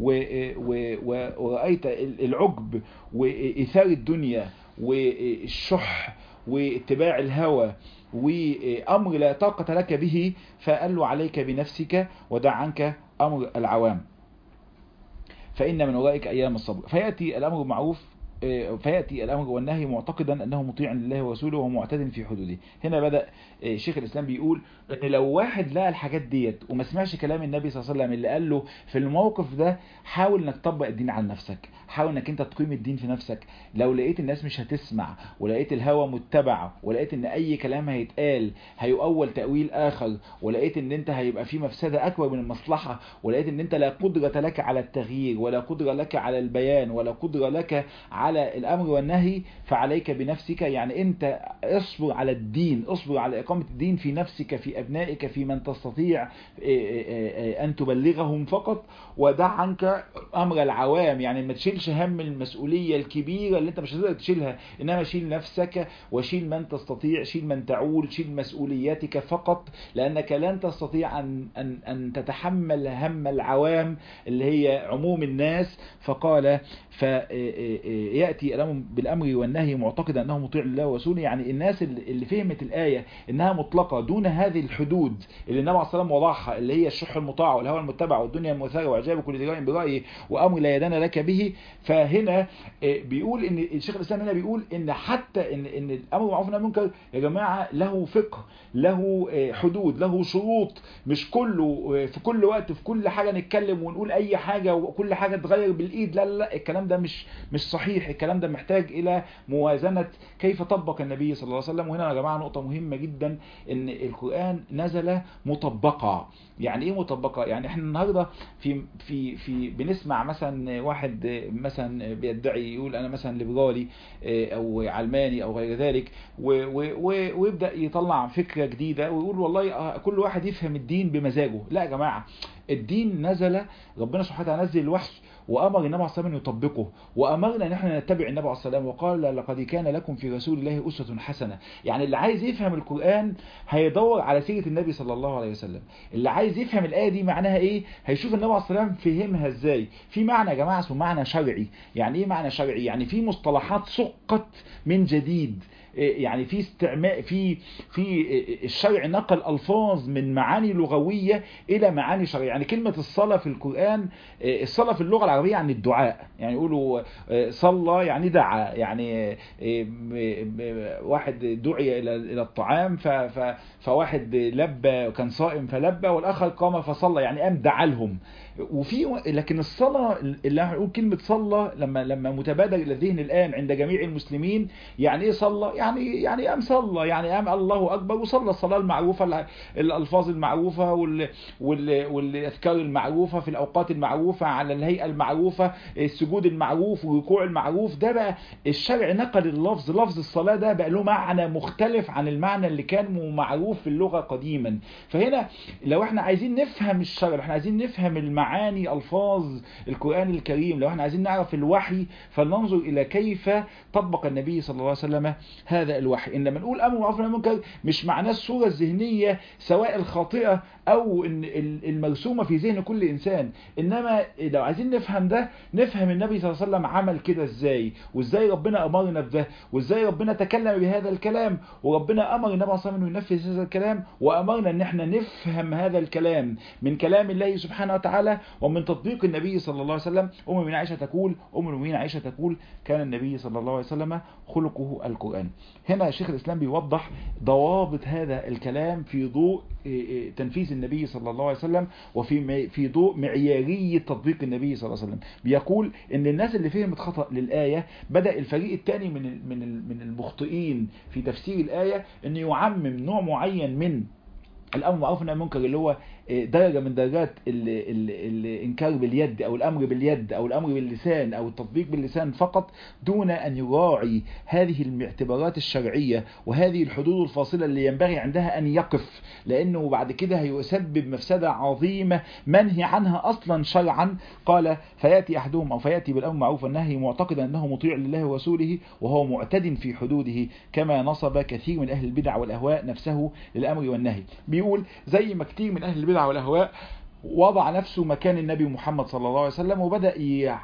ورأيت العجب وإثار الدنيا والشح واتباع الهوى وأمر لا طاقة لك به، فقال له عليك بنفسك ودع عنك أمر العوام فإن من ورائك أيام الصبر. فيأتي الأمر المعروف فيأتي الأمر والنهي معتقدا أنه مطيع لله ورسوله ومعتد في حدوده. هنا بدأ شيخ الإسلام بيقول أن لو واحد لقى الحاجات ديت وما سمعش كلام النبي صلى الله عليه وسلم اللي قال له في الموقف ده، حاول انك تطبق الدين على نفسك، حاول انك انت تقيم الدين في نفسك. لو لقيت الناس مش هتسمع، ولقيت الهوى متبع، ولقيت ان اي كلام هيتقال هيؤول تأويل آخر، ولقيت ان انت هيبقى في مفسدة أكبر من المصلحة، ولقيت ان انت لا قدرة لك على التغيير، ولا قدرة لك على البيان، ولا قدرة لك على الأمر والنهي، فعليك بنفسك. يعني أنت اصبر على الدين، اصبر على إقامة الدين في نفسك، في أبنائك، في من تستطيع أن تبلغهم فقط، ودع عنك أمر العوام. يعني ما تشيلش هم المسؤولية الكبيرة اللي أنت مش هتقدر تشيلها، إنما شيل نفسك وشيل من تستطيع، شيل من تعول، شيل مسؤولياتك فقط، لأنك لن تستطيع أن, أن, أن تتحمل هم العوام اللي هي عموم الناس. فقال فيأتي الأمر بالأمر والنهي معتقدا أنه مطيع لله ورسوله. يعني الناس اللي فهمت الآية إنها مطلقة دون هذه الحدود اللي النبي عليه الصلاة والسلام وضعها، اللي هي الشح المطاع والهوى المتبع والدنيا المؤثرة وإعجاب كل ذي رأي برأيه وأمر لا يدان لك به. فهنا بيقول إن الشيخ الإسلام هنا بيقول إن حتى إن إن الأمر بالمعروف والنهي عن المنكر يا جماعة له فقه، له حدود، له شروط. مش كله في كل وقت في كل حاجة نتكلم ونقول أي حاجة وكل حاجة تغير بالإيد. لا لا لا، الكلام ده مش مش صحيح. الكلام ده محتاج إلى موازنة كيف طبق النبي صلى الله عليه وسلم. وهنا يا جماعة نقطة مهمة جدا، إن القرآن نزل مطبقة. يعني إيه مطبقة؟ يعني إحنا النهاردة في في في بنسمع مثلا واحد مثلا بيدعي يقول أنا مثلا ليبرالي أو علماني أو غير ذلك، ويبدأ يطلع فكرة جديدة ويقول والله كل واحد يفهم الدين بمزاجه. لا يا جماعة، الدين نزل، ربنا سبحانه وتعالى نزل الوحي وأمر النبي عليه الصلاة والسلام يطبقه، وأمرنا ان احنا نتبع النبي عليه الصلاة والسلام، وقال لقد كان لكم في رسول الله أسوة حسنة. يعني اللي عايز يفهم القرآن هيدور على سيرة النبي صلى الله عليه وسلم. اللي عايز يفهم الآية دي معناها ايه هيشوف النبي عليه الصلاة والسلام فهمها ازاي. في معنى يا جماعة اسمه معنى شرعي. يعني ايه معنى شرعي؟ يعني في مصطلحات سقط من جديد، يعني في استعمال في في الشرع نقل الفاظ من معاني لغويه الى معاني شرعيه. يعني كلمه الصلاه في القران، الصلاه في اللغه العربيه يعني الدعاء، يعني يقولوا صلى يعني دعا، يعني واحد دعي الى الى الطعام فواحد لبى كان صائم فلبى، والاخر قام فصلى يعني قام دعا لهم. وفي لكن الصلاه اللي هنقول كلمه صلى لما لما متبادر الى الذهن الان عند جميع المسلمين، يعني ايه صلى؟ يعني يعني قام صلى، يعني قام الله اكبر وصلى الصلاه المعروفه، الالفاظ المعروفه وال وال والاذكار المعروفه في الاوقات المعروفه على الهيئه المعروفه، السجود المعروف والركوع المعروف. ده بقى الشرع نقل اللفظ، لفظ الصلاه ده بقى له معنى مختلف عن المعنى اللي كان معروف في اللغه قديما. فهنا لو احنا عايزين نفهم الشرع، لو احنا عايزين نفهم المعاني الفاظ القران الكريم، لو احنا عايزين نعرف الوحي، فلننظر الى كيف طبق النبي صلى الله عليه وسلم هذا الوحي. إن لما نقول أمر بالمعروف والنهي عن المنكر مش معناه الصورة الذهنية سواء الخاطئة أو المرسومة في ذهن كل إنسان، إنما لو عايزين نفهم ده نفهم النبي صلى الله عليه وسلم عمل كده إزاي، وإزاي ربنا أمرنا بده، وإزاي ربنا تكلم بهذا الكلام، وربنا أمر النبي صلى الله عليه وسلم إنه ينفذ هذا الكلام، وأمرنا إن إحنا نفهم هذا الكلام من كلام الله سبحانه وتعالى ومن تطبيق النبي صلى الله عليه وسلم. أم المؤمنين عائشة تقول أم المؤمنين عائشة تقول كان النبي صلى الله عليه وسلم خلقه القرآن. هنا شيخ الإسلام بيوضح ضوابط هذا الكلام في ضوء تنفيذ النبي صلى الله عليه وسلم، وفي في ضوء معيارية تطبيق النبي صلى الله عليه وسلم. بيقول ان الناس اللي فهمت خطأ للآية بدأ الفريق الثاني من من من المخطئين في تفسير الآية ان يعمم نوع معين من الامر بالمعروف والنهي عن المنكر اللي هو درجة من درجات الانكار باليد او الامر باليد او الامر باللسان او التطبيق باللسان فقط، دون ان يراعي هذه الاعتبارات الشرعية وهذه الحدود الفاصلة اللي ينبغي عندها ان يقف، لانه بعد كده هيسبب مفسدة عظيمة منهي عنها اصلا شرعا. قال فياتي احدهم او فياتي بالامر بالمعروف والنهي معتقدا انه مطيع لله ورسوله وهو معتد في حدوده، كما نصب كثير من اهل البدع والاهواء نفسه للامر والنهي. بيقول زي ما كتير من اهل البدع والاهواء وضع نفسه مكان النبي محمد صلى الله عليه وسلم، وبدأ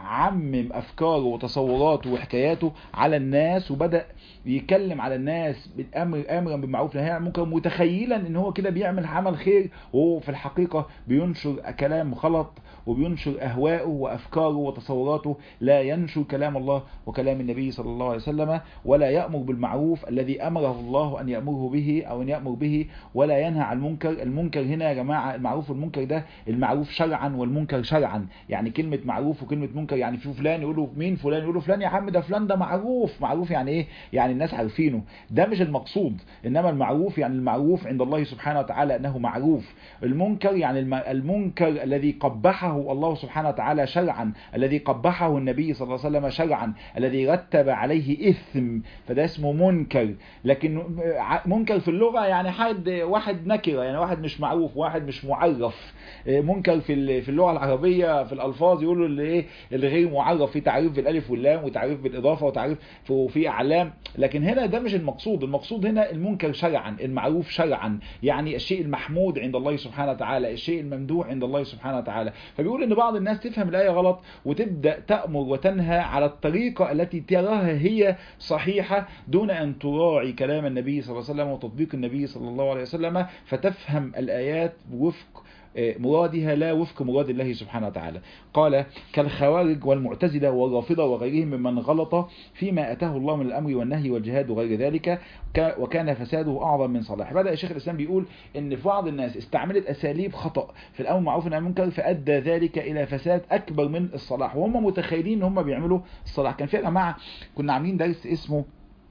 يعمم أفكاره وتصوراته وحكاياته على الناس، وبدأ يتكلم على الناس بالأمر أمرا بالمعروف والنهي عن المنكر، متخيلا ان هو كده بيعمل عمل خير، وهو في الحقيقة بينشر كلام غلط وبينشر أهواءه وأفكاره وتصوراته، لا ينشر كلام الله وكلام النبي صلى الله عليه وسلم، ولا يأمر بالمعروف الذي أمره الله أن يأمره به أو أن يأمر به، ولا ينهى عن المنكر. المنكر هنا يا جماعة المعروف والمنكر ده المعروف شرعا والمنكر شرعا، يعني كلمة معروف وكلمة منكر يعني في فلان يقولوا مين فلان، يقولوا فلان يا عم ده فلان ده معروف. معروف يعني ايه؟ يعني الناس عارفينه، ده مش المقصود. انما المعروف يعني المعروف عند الله سبحانه وتعالى انه معروف. المنكر يعني المنكر الذي قبحه الله سبحانه وتعالى شرعا، الذي قبحه النبي صلى الله عليه وسلم شرعا، الذي رتب عليه إثم، فده اسمه منكر. لكن منكر في اللغة يعني حد واحد نكرة، يعني واحد مش معروف، واحد مش معرف. منكر في في اللغة العربية في الألفاظ يقولوا اللي ايه اللي غير معرف، في تعريف بالالف واللام وتعريف بالإضافة وتعريف وفي أعلام. لكن هنا ده مش المقصود. المقصود هنا المنكر شرعا، المعروف شرعا، يعني الشيء المحمود عند الله سبحانه وتعالى، الشيء الممدوح عند الله سبحانه وتعالى. فبيقول ان بعض الناس تفهم الآية غلط وتبدأ تأمر وتنهى على الطريقة التي تراها هي صحيحة، دون أن تراعي كلام النبي صلى الله عليه وسلم وتطبيق النبي صلى الله عليه وسلم، فتفهم الآيات وفق مرادها لا وفق مراد الله سبحانه وتعالى. قال كالخوارج والمعتزلة والرافضة وغيرهم ممن غلط فيما أتاه الله من الأمر والنهي والجهاد وغير ذلك، وكان فساده أعظم من صلاح. بدأ الشيخ الإسلام بيقول إن في بعض الناس استعملت أساليب خطأ في الأمر بالمعروف والنهي عن المنكر، فأدى ذلك إلى فساد أكبر من الصلاح، وهم متخيلين إن هم بيعملوا الصلاح. كان في يا جماعة كنا عاملين درس اسمه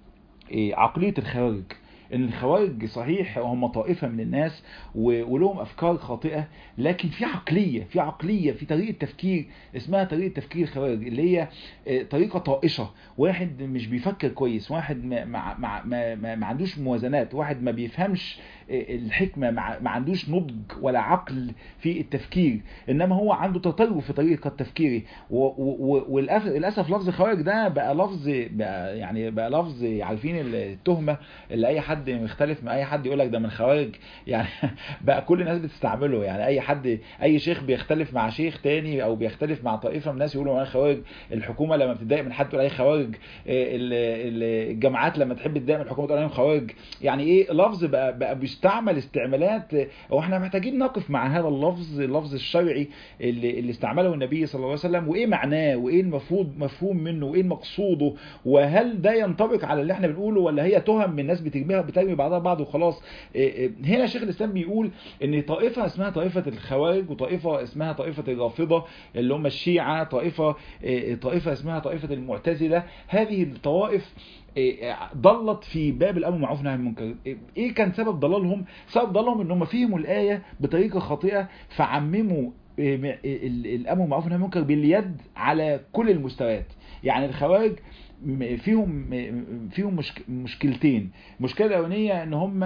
عقلية الخوارج، ان الخوارج صحيح وهم طائفة من الناس ولهم افكار خاطئة، لكن في عقلية في عقلية في طريقة تفكير اسمها طريقة تفكير الخوارج، اللي هي طريقة طائشة. واحد مش بيفكر كويس، واحد ما, ما, ما, ما, ما عندوش موازنات، واحد ما بيفهمش الحكمة، ما عندوش نضج ولا عقل في التفكير، انما هو عنده تطرف في طريقة تفكيره. وللأسف لفظ خوارج ده بقى لفظ بقى يعني بقى لفظ عارفين التهمة اللي اي حد مختلف مع اي حد يقول لك ده من خوارج، يعني بقى كل الناس بتستعمله. يعني اي حد اي شيخ بيختلف مع شيخ تاني او بيختلف مع طائفة من الناس يقولوا انا خوارج. الحكومة لما بتتضايق من حد تقول عليه خوارج، الجامعات لما تحب تضايق من الحكومة تقول عليهم خوارج. يعني ايه لفظ بقى بقى بيستعمل استعمالات، واحنا محتاجين نقف مع هذا اللفظ اللفظ الشرعي اللي, اللي استعمله النبي صلى الله عليه وسلم، وايه معناه وايه المفروض مفهوم منه وايه مقصوده، وهل ده ينطبق على اللي احنا بنقوله ولا هي تهم من الناس بترميها بترمي بعضها بعض وخلاص. هنا شيخ الإسلام بيقول ان طائفة اسمها طائفة الخوارج، وطائفة اسمها طائفة الرافضة اللي هم الشيعة، طائفة طائفة اسمها طائفة المعتزلة. هذه الطوائف ضلت في باب الامر بالمعروف والنهي عن المنكر. ايه كان سبب ضلالهم؟ سبب ضلالهم ان هم فهموا الايه بطريقه خاطئه، فعمموا الامر بالمعروف والنهي عن المنكر باليد على كل المستويات. يعني الخوارج فيهم فيهم مشك... مشكلتين. المشكله الاولانيه ان هم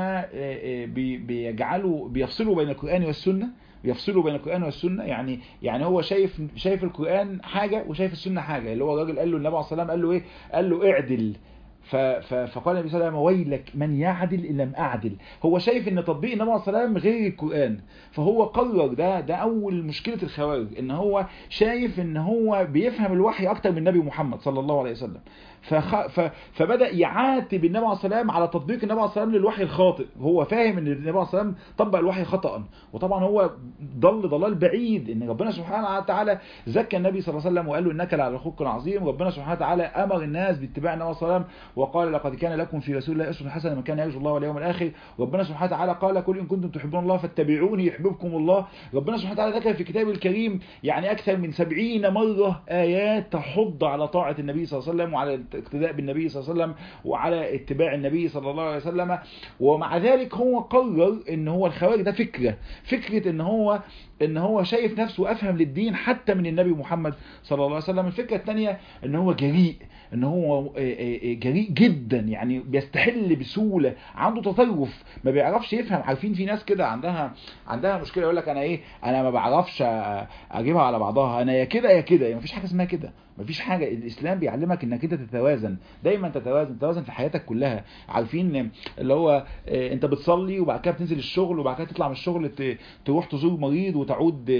بيجعلوا بيفصلوا بين القران والسنه، يفصلوا بين القرآن والسنة. يعني يعني هو شايف شايف القرآن حاجة وشايف السنة حاجة. اللي هو الراجل قال له النبي عليه الصلاة والسلام قال له ايه؟ قال له اعدل فقال النبي صلى الله عليه وسلم ويلك من يعدل ان لم اعدل. هو شايف ان تطبيق النبي صلى الله عليه وسلم غير القرآن، فهو قرر ده ده اول مشكلة الخوارج، ان هو شايف ان هو بيفهم الوحي اكتر من النبي محمد صلى الله عليه وسلم. فخ... ف... فبدأ يعاتب النبي عليه الصلاة والسلام على تطبيق النبي عليه الصلاة والسلام للوحي الخاطئ. هو فاهم ان النبي عليه الصلاة والسلام طبق الوحي خطأ، وطبعا هو ضل ضلال بعيد. ان ربنا سبحانه وتعالى زكى النبي صلى الله عليه وسلم وقال له انك لعلى خلق عظيم. ربنا سبحانه وتعالى امر الناس باتباع النبي صلى الله عليه وسلم وقال لقد كان لكم في رسول الله اسوة حسنة من كان يرجو الله واليوم الاخر. ربنا سبحانه وتعالى قال قل ان كنتم تحبون الله فاتبعوني يحببكم الله. ربنا سبحانه وتعالى ذكر في كتابه الكريم يعني اكثر من سبعين مرة ايات تحض على طاعة النبي صلى الله عليه وسلم وعلى الاقتداء بالنبي صلى الله عليه وسلم وعلى اتباع النبي صلى الله عليه وسلم. ومع ذلك هو قرر ان هو الخوارج ده فكرة فكرة ان هو ان هو شايف نفسه افهم للدين حتى من النبي محمد صلى الله عليه وسلم. الفكرة الثانية ان هو جريء، ان هو جريء جدا، يعني بيستحل بسهولة، عنده تطرف، ما بيعرفش يفهم. عارفين في ناس كده عندها عندها مشكلة يقول لك انا ايه، انا ما بعرفش اجيبها على بعضها، انا يا كده يا كده. يعني مفيش حاجة اسمها كده، مفيش حاجة. الاسلام بيعلمك انك انت تتوازن، دايما تتوازن تتوازن في حياتك كلها. عارفين اللي هو انت بتصلي وبعد كده بتنزل الشغل وبعد كده تطلع من الشغل تروح تزور مريض وتعود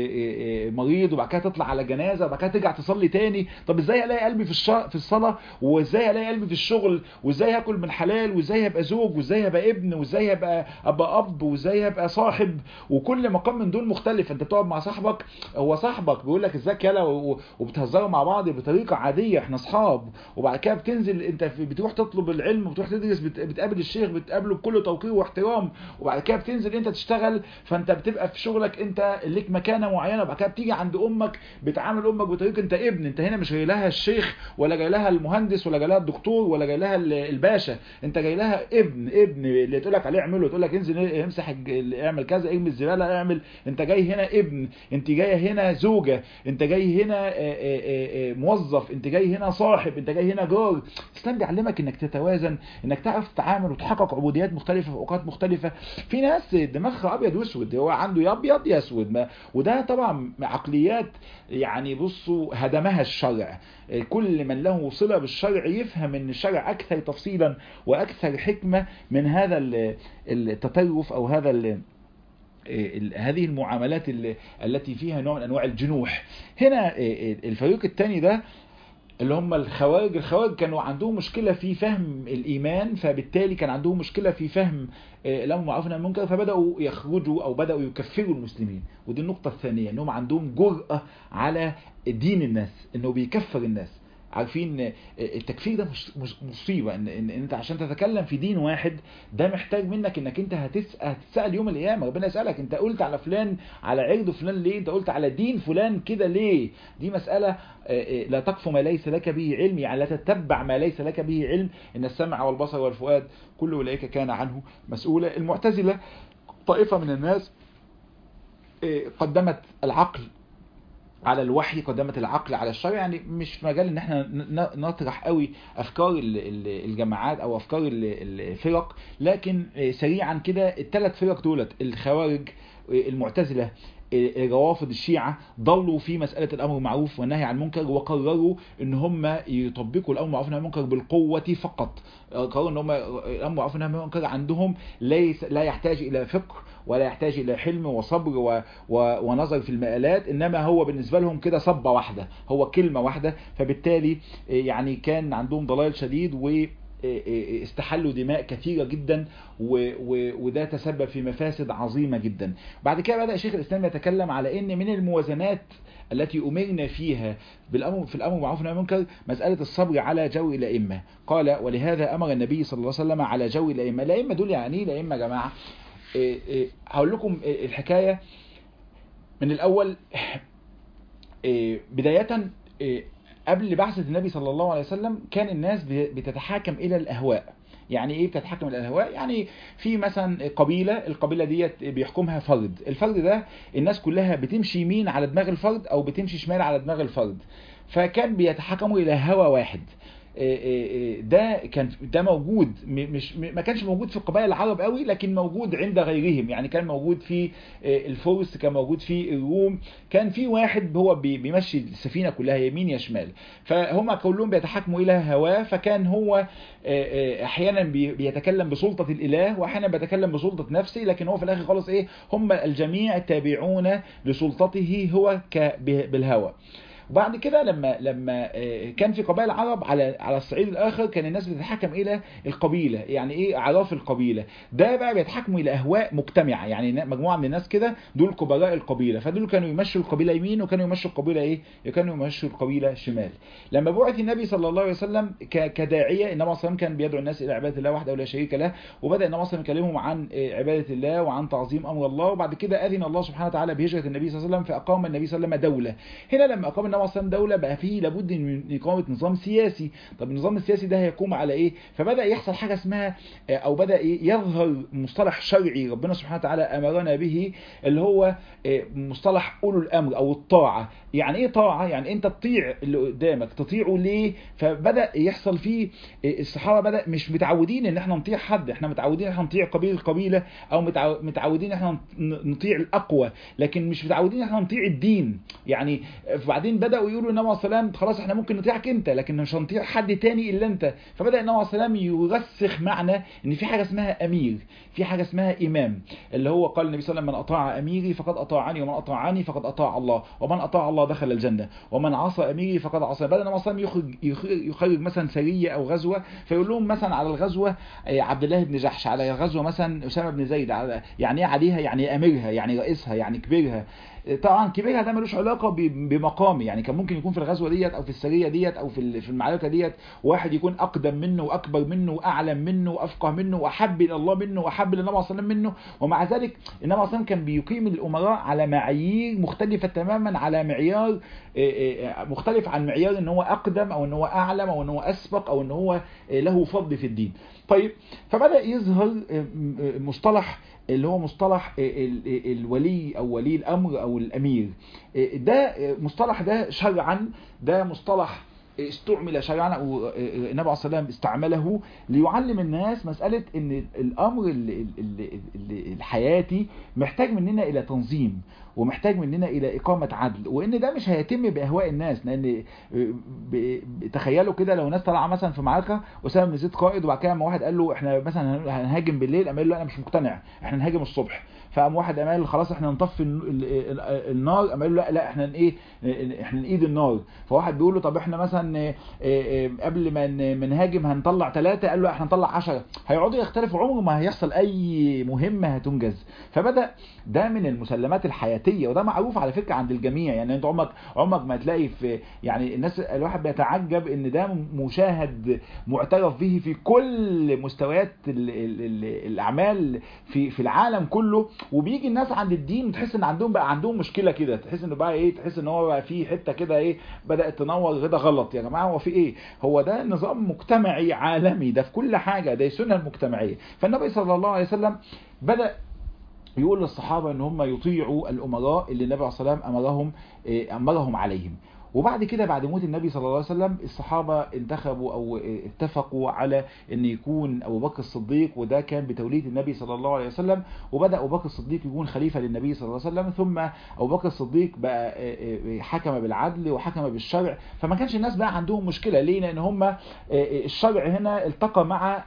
مريض وبعد كده تطلع على جنازة وبعد كده ترجع تصلي تاني. طب ازاي الاقي قلبي في الش... في الصلاة، وازاي الاقي قلبي في الشغل، وازاي هاكل من حلال، وازاي هبقى زوج، وازاي هبقى ابن، وازاي هبقى ابقى اب، وازاي هبقى صاحب؟ وكل مقام من دول مختلف. انت بتقعد مع صاحبك، هو صاحبك بيقول لك ازيك يلا وبتهزروا مع بعض بطريقة عادية، احنا اصحاب. وبعد كده بتنزل انت بتروح تطلب العلم وبتروح تدرس، بتقابل الشيخ بتقابله بكل توقير واحترام. وبعد كده بتنزل انت تشتغل، فانت بتبقى في شغلك انت ليك مكانة معينة. وبعد كده بتيجي عند امك بتعامل امك بطريقة انت ابن، انت هنا مش جاي لها الشيخ ولا جاي لها المهندس ولا جاي لها الدكتور ولا جاي لها الباشا، انت جاي لها ابن. ابن اللي تقول لك عليه اعمله، تقول لك انزل امسح اعمل كذا، ارمي الزبالة اعمل. انت جاي هنا ابن، انت جاي هنا زوجة، انت جاي هنا موظف، انت جاي هنا صاحب، انت جاي هنا جار. الاسلام بيعلمك انك تتوازن، انك تعرف تتعامل وتحقق عبوديات مختلفة في اوقات مختلفة. في ناس دماغها ابيض واسود، هو عنده يا ابيض يا اسود، وده طبعا عقليات يعني بصوا هدمها الشرع. كل من له صلة بالشرع يفهم ان الشرع اكثر تفصيلا واكثر حكمة من هذا التطرف او هذا هذه المعاملات التي فيها نوع من انواع الجنوح. هنا الفريق الثاني ده اللي هم الخوارج. الخوارج كانوا عندهم مشكلة في فهم الإيمان، فبالتالي كان عندهم مشكلة في فهم الأمر بالمعروف والنهي عن المنكر، فبدأوا يخرجوا أو بدأوا يكفروا المسلمين. ودي النقطة الثانية، إنهم عندهم جرأة على دين الناس، إنه بيكفر الناس. عارفين التكفير ده مش مصيبة، إن, إن أنت عشان تتكلم في دين واحد ده محتاج منك إنك أنت هتسأل, هتسأل يوم القيامة. ربنا يسألك أنت قلت على فلان على عرض فلان ليه، أنت قلت على دين فلان كده ليه. دي مسألة لا تقف ما ليس لك به علم، يعني لا تتبع ما ليس لك به علم. إن السمع والبصر والفؤاد كل أولئك كان عنه مسؤولا. المعتزلة طائفة من الناس قدمت العقل على الوحي، قدمت العقل على الشرع. يعني مش مجال ان احنا نطرح قوي افكار الجماعات او افكار الفرق، لكن سريعا كده الثلاث فرق دولت الخوارج، المعتزلة، الروافض، الشيعة، ضلوا في مسألة الأمر بالمعروف والنهي عن المنكر، وقرروا ان هم يطبقوا الأمر بالمعروف والنهي عن المنكر بالقوة فقط. قرروا ان هم الأمر بالمعروف والنهي عن المنكر عندهم ليس لا يحتاج إلى فقه ولا يحتاج إلى حلم وصبر و... و... ونظر في المآلات، إنما هو بالنسبة لهم كده صبة واحدة، هو كلمة واحدة. فبالتالي يعني كان عندهم ضلال شديد و استحلوا دماء كثيرة جدا، وده تسبب في مفاسد عظيمة جدا. بعد كده بدأ شيخ الإسلام يتكلم على ان من الموازنات التي أمرنا فيها بالأمر في الأمر بالمعروف والنهي عن المنكر مسألة الصبر على جور الأئمة. قال ولهذا أمر النبي صلى الله عليه وسلم على جور الأئمة. الأئمة دول يعني ايه الأئمة يا جماعة؟ هقول لكم الحكاية من الأول. بداية قبل بعثة النبي صلى الله عليه وسلم كان الناس بتتحاكم إلى الأهواء. يعني إيه بتتحكم إلى الأهواء؟ يعني في مثلا قبيلة، القبيلة ديت بيحكمها فرد، الفرد ده الناس كلها بتمشي يمين على دماغ الفرد أو بتمشي شمال على دماغ الفرد، فكان بيتحكموا إلى هوى واحد. ده كان ده موجود، مش ما كانش موجود في القبائل العرب قوي، لكن موجود عند غيرهم. يعني كان موجود في الفرس، كان موجود في الروم، كان في واحد هو بيمشي السفينه كلها يمين يا شمال، فهم كلهم بيتحكموا الى هواه. فكان هو احيانا بيتكلم بسلطه الاله، واحيانا بيتكلم بسلطه نفسه، لكن هو في الاخر خالص ايه، هم الجميع تابعون لسلطته هو بالهوى. وبعد كده لما لما كان في قبائل العرب على على الصعيد الاخر، كان الناس بتتحكم الى القبيله. يعني ايه اعراف القبيله؟ ده بقى بيتحكموا الى اهواء مجتمعه، يعني مجموعه من الناس كده دول كبراء القبيله، فدول كانوا يمشوا القبيله يمين، وكانوا يمشوا القبيله ايه، كانوا يمشوا القبيله شمال. لما بعث النبي صلى الله عليه وسلم كداعيه، النبي صلى الله عليه وسلم كان بيدعو الناس الى عباده الله وحده ولا شريك له، وبدا النبي صلى الله عليه وسلم يكلمهم عن عباده الله وعن تعظيم امر الله. وبعد كده اذن الله سبحانه وتعالى بهجره النبي صلى الله عليه وسلم، فاقام النبي صلى الله عليه وسلم دوله. هنا لما اقام النبي صلى الله عليه وسلم دوله، بقى فيه لابد من إقامة نظام سياسي. طب النظام السياسي ده هيقوم على إيه؟ فبدأ يحصل حاجة اسمها، أو بدأ إيه، يظهر مصطلح شرعي ربنا سبحانه وتعالى أمرنا به، اللي هو مصطلح أولو الأمر أو الطاعة. يعني إيه طاعة؟ يعني أنت تطيع اللي قدامك، تطيعه ليه؟ فبدأ يحصل فيه، الصحابة بدأ مش متعودين إن إحنا نطيع حد، إحنا متعودين إن إحنا نطيع قبيل القبيلة، أو متعودين إن إحنا نطيع الأقوى، لكن مش متعودين إن إحنا نطيع الدين. يعني بعدين بدأوا يقولوا النبي عليه الصلاة والسلام خلاص احنا ممكن نطيعك انت، لكن مش هنطيع حد تاني الا انت. فبدأ النبي عليه الصلاة والسلام يرسخ معنى ان في حاجة اسمها امير، في حاجة اسمها امام، اللي هو قال النبي صلى الله عليه وسلم: من اطاع اميري فقد اطاعني، ومن اطاعني فقد اطاع الله، ومن اطاع الله دخل الجنة، ومن عصى اميري فقد عصى. بدأ النبي صلى الله عليه وسلم يخرج, يخرج مثلا سرية او غزوة، فيقول لهم مثلا على الغزوة عبد الله بن جحش، على الغزوة مثلا اسامة بن زيد، على يعني ايه عليها، يعني اميرها، يعني رئيسها، يعني كبيرها. طبعا كبيرها ده ملوش علاقه بمقامي، يعني كان ممكن يكون في الغزوه ديت او في السريه ديت او في في المعركه ديت واحد يكون اقدم منه واكبر منه واعلم منه وافقه منه واحب الى الله منه واحب للنبي صلى الله عليه وسلم منه، ومع ذلك النبي صلى الله عليه وسلم كان بيقيم الامراء على معايير مختلفه تماما، على معيار مختلف عن معيار ان هو اقدم او ان هو اعلم او ان هو اسبق او ان هو له فضل في الدين. طيب، فبدأ يظهر مصطلح اللي هو مصطلح الولي او ولي الامر او الامير. ده مصطلح ده شرعا، ده مصطلح استعمل شرعا، او النبي عليه الصلاه والسلام استعمله ليعلم الناس مساله ان الامر الحياتي محتاج مننا الى تنظيم، ومحتاج مننا الى اقامه عدل، وان ده مش هيتم باهواء الناس. لان تخيلوا كده لو ناس طالعه مثلا في معركه، اسامه بن زيد قائد، وبعد كده واحد قال له احنا مثلا هنهاجم بالليل، قام قال له انا مش مقتنع، احنا نهاجم الصبح. فقام واحد قال خلاص احنا نطفي النار، قام قال له لا لا احنا ايه، احنا نقيد النار. فواحد بيقول له طب احنا مثلا قبل ما نهاجم هنطلع ثلاثة، قال له احنا نطلع عشرة. هيقعدوا يختلفوا، عمره ما هيحصل اي مهمه هتنجز. فبدا ده من المسلمات الحياتيه، وده معروف على فكره عند الجميع. يعني انت عمرك عمرك ما تلاقي في، يعني الناس الواحد بيتعجب ان ده مشاهد معترف به في كل مستويات الاعمال في في العالم كله. وبيجي الناس عند الدين تحس ان عندهم بقى عندهم مشكله كده، تحس انه بقى ايه، تحس ان هو بقى في حته كده ايه بدات تنور كده غلط. يا جماعه هو في ايه؟ هو ده نظام مجتمعي عالمي، ده في كل حاجه، ده السنه المجتمعيه. فالنبي صلى الله عليه وسلم بدا يقول للصحابه ان هم يطيعوا الامراء اللي النبي عليه الصلاه والسلام امرهم امرهم عليهم. وبعد كده بعد موت النبي صلى الله عليه وسلم، الصحابة انتخبوا او اتفقوا على ان يكون ابو بكر الصديق، وده كان بتولية النبي صلى الله عليه وسلم. وبدأ ابو بكر الصديق يكون خليفة للنبي صلى الله عليه وسلم، ثم ابو بكر الصديق بقى حكم بالعدل وحكم بالشرع. فما كانش الناس بقى عندهم مشكلة، ليه؟ لان هم الشرع هنا التقى مع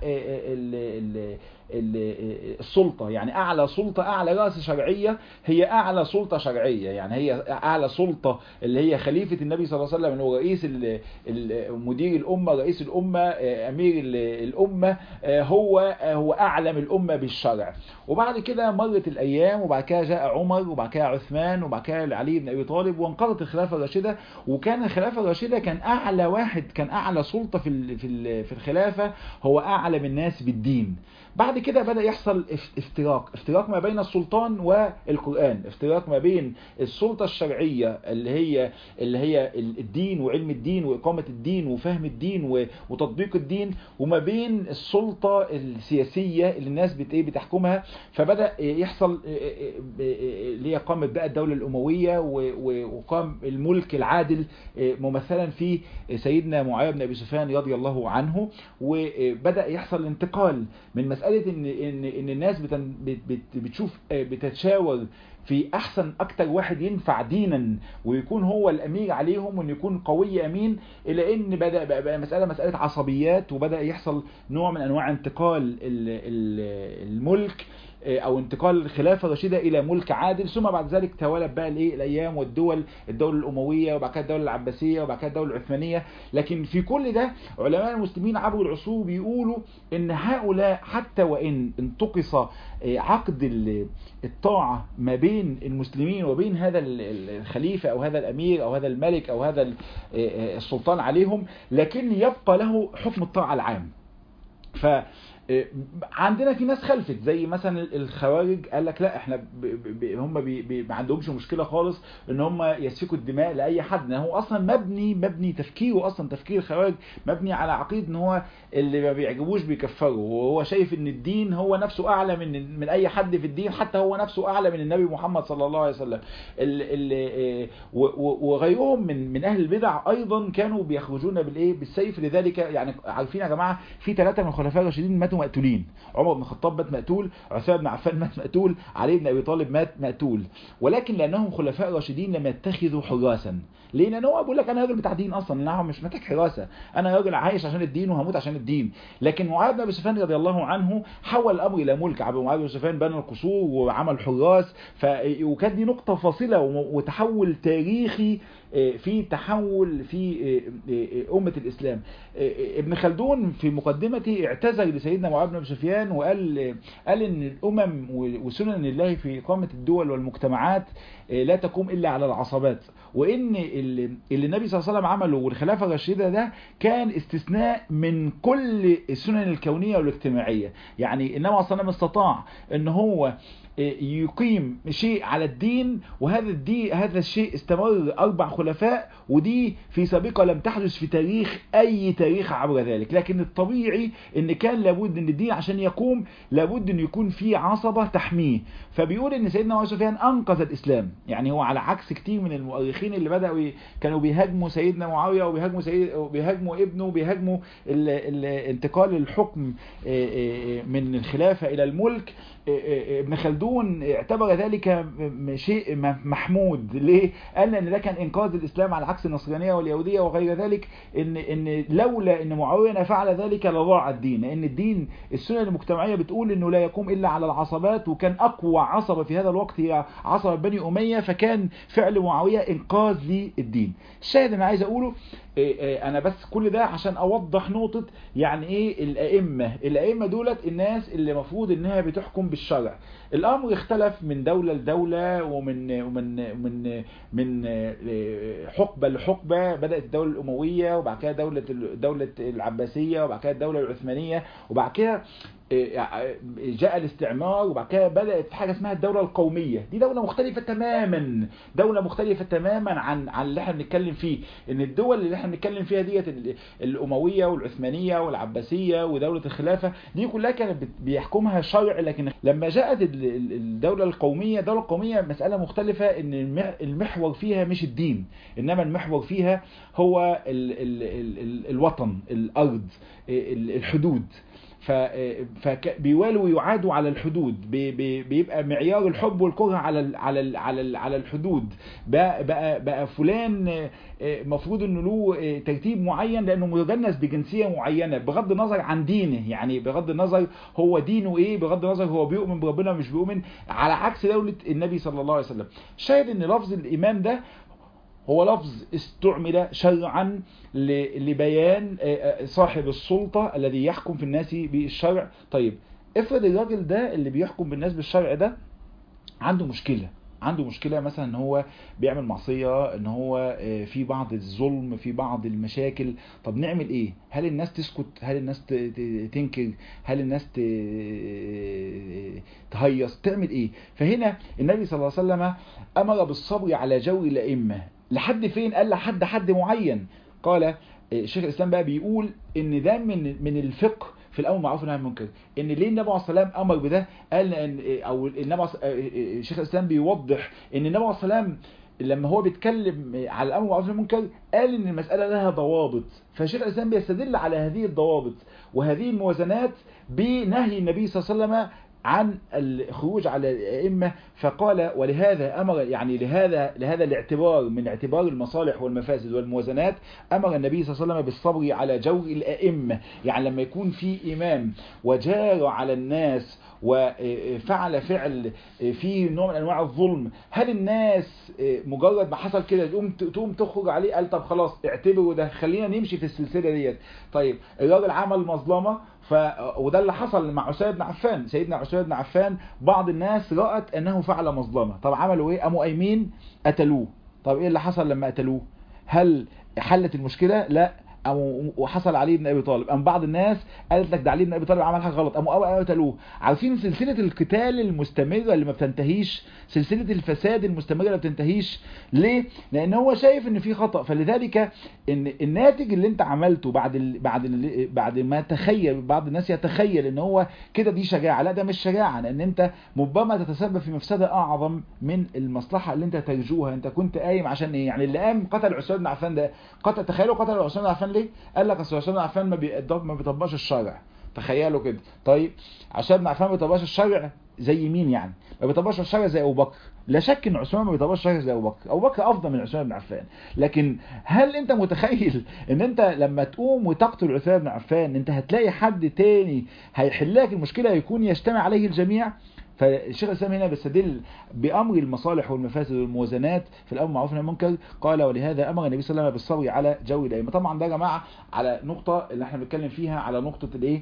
السلطة، يعني اعلى سلطة، اعلى رأس شرعية هي اعلى سلطة شرعية، يعني هي اعلى سلطة اللي هي خليفة النبي صلى الله عليه وسلم، هو رئيس مدير الامة، رئيس الامة، امير الامة، هو هو اعلم الامة بالشرع. وبعد كده مرت الايام، وبعد كده جاء عمر، وبعد كده عثمان، وبعد كده علي بن ابي طالب، وانقضت الخلافة الراشدة. وكان الخلافة الراشدة كان اعلى واحد، كان اعلى سلطة في في الخلافة هو اعلم الناس بالدين. بعد كده بدأ يحصل افتراق افتراق ما بين السلطان والقرآن، افتراق ما بين السلطة الشرعية اللي هي اللي هي الدين وعلم الدين وإقامة الدين وفهم الدين وتطبيق الدين، وما بين السلطة السياسية اللي الناس بت ايه بتحكمها. فبدأ يحصل اللي هي قامت بقى الدولة الأموية وقام الملك العادل ممثلا في سيدنا معاوية بن أبي سفيان رضي الله عنه. وبدأ يحصل انتقال من مسألة إن إن إن الناس بتشوف بتتشاور في احسن اكتر واحد ينفع دينا ويكون هو الامير عليهم وان يكون قوي امين، الى ان بدا بقى مساله مساله عصبيات، وبدا يحصل نوع من انواع انتقال الملك او انتقال الخلافه الرشيده الى ملك عادل. ثم بعد ذلك توالت بقى الايه الايام والدول، الدوله الامويه وبعد كده الدوله العباسيه وبعد كده الدوله العثمانيه. لكن في كل ده علماء المسلمين عبر العصور بيقولوا ان هؤلاء حتى وان انتقص عقد الطاعه ما بين المسلمين وبين هذا الخليفه او هذا الامير او هذا الملك او هذا السلطان عليهم، لكن يبقى له حكم الطاعه العام. ف عندنا في ناس خلفت زي مثلا الخوارج، قال لك لا احنا ب ب هم بي بي ما عندهمش مشكله خالص ان هم يسفكوا الدماء لاي حد. هو اصلا مبني مبني تفكيره، اصلا تفكير الخوارج مبني على عقيده ان هو اللي ما بيعجبوش بيكفره، وهو شايف ان الدين هو نفسه اعلى من من اي حد في الدين، حتى هو نفسه اعلى من النبي محمد صلى الله عليه وسلم. وغيرهم من من اهل البدع ايضا كانوا بيخرجون بالايه بالسيف. لذلك يعني عارفين يا جماعه في ثلاثه من الخلفاء الراشدين ماتوا مقتولين، عمر بن الخطاب مات مقتول، عثمان بن عفان مات مقتول، علي بن ابي طالب مات مقتول. ولكن لانهم خلفاء راشدين لم يتخذوا حراسا. ليه؟ لان هو بيقول لك انا راجل بتاع دين اصلا، انا مش محتاج حراسه، انا راجل عايش عشان الدين وهموت عشان الدين. لكن معاويه بن ابي سفيان رضي الله عنه حول الامر الى ملك. معاويه بن سفيان بنى القصور وعمل حراس، ف وكانت دي نقطه فاصله وتحول تاريخي في تحول في أمة الإسلام. ابن خلدون في مقدمته اعتذر لسيدنا معاوية بن أبي سفيان وقال قال إن الأمم وسنن الله في إقامة الدول والمجتمعات لا تقوم إلا على العصبات، وإن اللي النبي صلى الله عليه وسلم عمله والخلافة الراشدة ده كان استثناء من كل السنن الكونية والاجتماعية. يعني النبي صلى الله عليه وسلم استطاع إن هو يقيم شيء على الدين، وهذا الدين هذا الشيء استمر أربع خلفاء، ودي في سابقة لم تحدث في تاريخ أي تاريخ عبر ذلك. لكن الطبيعي إن كان لابد إن الدين عشان يقوم لابد إن يكون فيه عصبة تحميه. فبيقول إن سيدنا معاوية سفيان أنقذ الإسلام. يعني هو على عكس كتير من المؤرخين اللي بدأوا كانوا بيهاجموا سيدنا معاوية وبيهاجموا سيد وبيهاجموا ابنه وبيهاجموا انتقال الحكم من الخلافة إلى الملك. ابن خلدون اعتبر ذلك شيء محمود. ليه؟ قال ان ده كان انقاذ الاسلام على عكس النصرانيه واليهوديه وغير ذلك، ان ان لولا ان معاويه فعل ذلك لضاع الدين، لان الدين السنه المجتمعيه بتقول انه لا يقوم الا على العصبات، وكان اقوى عصبه في هذا الوقت هي عصبه بني اميه، فكان فعل معاويه انقاذ للدين. الشاهد انا عايز اقوله انا بس كل ده عشان اوضح نقطة يعني ايه الائمة. الائمة دولت الناس اللي مفروض انها بتحكم بالشرع. الامر اختلف من دولة لدولة ومن ومن من من حقبة لحقبة. بدأت الدولة الاموية وبعد كده دولة دولة العباسية وبعد كده الدولة العثمانية وبعد كده جاء الاستعمار وبعد كده بدأت حاجة اسمها الدولة القومية. دي دولة مختلفة تماما، دولة مختلفة تماما عن عن اللي احنا بنتكلم فيه. ان الدول اللي احنا بنتكلم فيها ديت الأموية والعثمانية والعباسية ودولة الخلافة دي كلها كانت بيحكمها شرع. لكن لما جاءت الدولة القومية، الدولة القومية مسألة مختلفة، ان المحور فيها مش الدين، انما المحور فيها هو ال ال ال الوطن، الأرض، الحدود. فبيوالوا ويعادوا على الحدود، بيبقى معيار الحب والكره على ال على ال على ال على الحدود. بقى بقى, بقى فلان مفروض انه له ترتيب معين لانه مجنس بجنسيه معينه بغض النظر عن دينه. يعني بغض النظر هو دينه ايه، بغض النظر هو بيؤمن بربنا مش بيؤمن، على عكس دوله النبي صلى الله عليه وسلم. شاهد ان لفظ الايمان ده هو لفظ استعمل شرعا لبيان صاحب السلطة الذي يحكم في الناس بالشرع. طيب افرض الراجل ده اللي بيحكم بالناس بالشرع ده عنده مشكلة، عنده مشكلة مثلا ان هو بيعمل معصية، ان هو في بعض الظلم، في بعض المشاكل. طب نعمل ايه؟ هل الناس تسكت؟ هل الناس تنكر؟ هل الناس تهيص؟ تعمل ايه؟ فهنا النبي صلى الله عليه وسلم امر بالصبر على جور الائمة. لحد فين؟ قال لحد حد معين. قال شيخ الاسلام بقى بيقول ان ده من من الفقه في الامر بالمعروف والنهي عن المنكر. ان ليه النبي عليه الصلاه والسلام امر بده؟ قال ان او النبي شيخ الاسلام بيوضح ان النبي عليه الصلاه والسلام لما هو بيتكلم على الامر بالمعروف والنهي عن المنكر قال ان المساله لها ضوابط، فشيخ الاسلام بيستدل على هذه الضوابط وهذه الموازنات بنهي النبي صلى الله عليه وسلم عن الخروج على الائمه، فقال ولهذا امر، يعني لهذا لهذا الاعتبار من اعتبار المصالح والمفاسد والموازنات امر النبي صلى الله عليه وسلم بالصبر على جور الائمه. يعني لما يكون في امام وجار على الناس وفعل فعل فيه نوع من انواع الظلم، هل الناس مجرد ما حصل كده تقوم تقوم تخرج عليه؟ قال طب خلاص اعتبروا ده، خلينا نمشي في السلسله ديت. طيب الراجل عمل مظلمه، ف وده اللي حصل مع عثمان بن عفان. سيدنا عثمان بن عفان بعض الناس رأت انه فعل مظلمه، طب عملوا ايه؟ قاموا قايمين قتلوه. طب ايه اللي حصل لما قتلوه؟ هل حلت المشكله؟ لا. وحصل علي بن ابي طالب، ام بعض الناس قالت لك ده علي بن ابي طالب عمل حاجه غلط، قاموا قتلوه. عارفين سلسله القتال المستمره اللي ما بتنتهيش، سلسله الفساد المستمره اللي ما بتنتهيش. ليه؟ لان هو شايف ان في خطا، فلذلك ان الناتج اللي انت عملته بعد ال... بعد ال... بعد ما تخيل بعض الناس يتخيل ان هو كده دي شجاعه، لا ده مش شجاعه، لان انت ربما تتسبب في مفسده اعظم من المصلحه اللي انت ترجوها. انت كنت قايم عشان ايه؟ يعني اللي قام قتل عثمان بن عفان ده، قتل تخيلوا قتل عثمان بن عفان ليه؟ قال لك اصل عثمان بن عفان ما بيقدر ما بيطبقش الشرع. تخيلوا كده. طيب عثمان بن عفان ما بيطبقش الشرع زي مين يعني؟ ما بيطبقش الشرع زي ابو بكر. لا شك ان عثمان ما بيطبقش الشرع زي ابو بكر، ابو بكر افضل من عثمان بن عفان. لكن هل انت متخيل ان انت لما تقوم وتقتل عثمان بن عفان انت هتلاقي حد تاني هيحل لك المشكله يكون يجتمع عليه الجميع؟ فالشيخ الاسلام هنا بيستدل بامر المصالح والمفاسد والموازنات في الامر بالمعروف والنهي عن المنكر. قال ولهذا امر النبي صلى الله عليه وسلم بالصبر على جو الائمه. طبعا ده يا جماعه على نقطه اللي احنا بنتكلم فيها، على نقطه الايه؟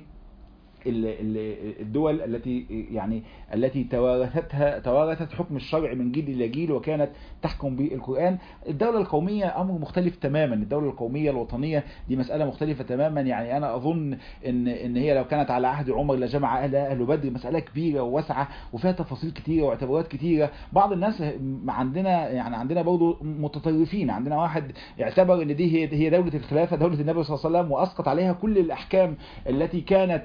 الدول التي يعني التي توارثتها توارثت حكم الشرع من جيل الى جيل وكانت تحكم بالقرآن. الدولة القومية امر مختلف تماما، الدولة القومية الوطنية دي مسألة مختلفة تماما. يعني انا اظن ان ان هي لو كانت على عهد عمر لجمع اهل اهل بدر، مسألة كبيرة وواسعة وفيها تفاصيل كتيرة واعتبارات كتيرة. بعض الناس عندنا يعني عندنا برضه متطرفين، عندنا واحد اعتبر ان دي هي هي دولة الخلافة، دولة النبي صلى الله عليه وسلم، واسقط عليها كل الاحكام التي كانت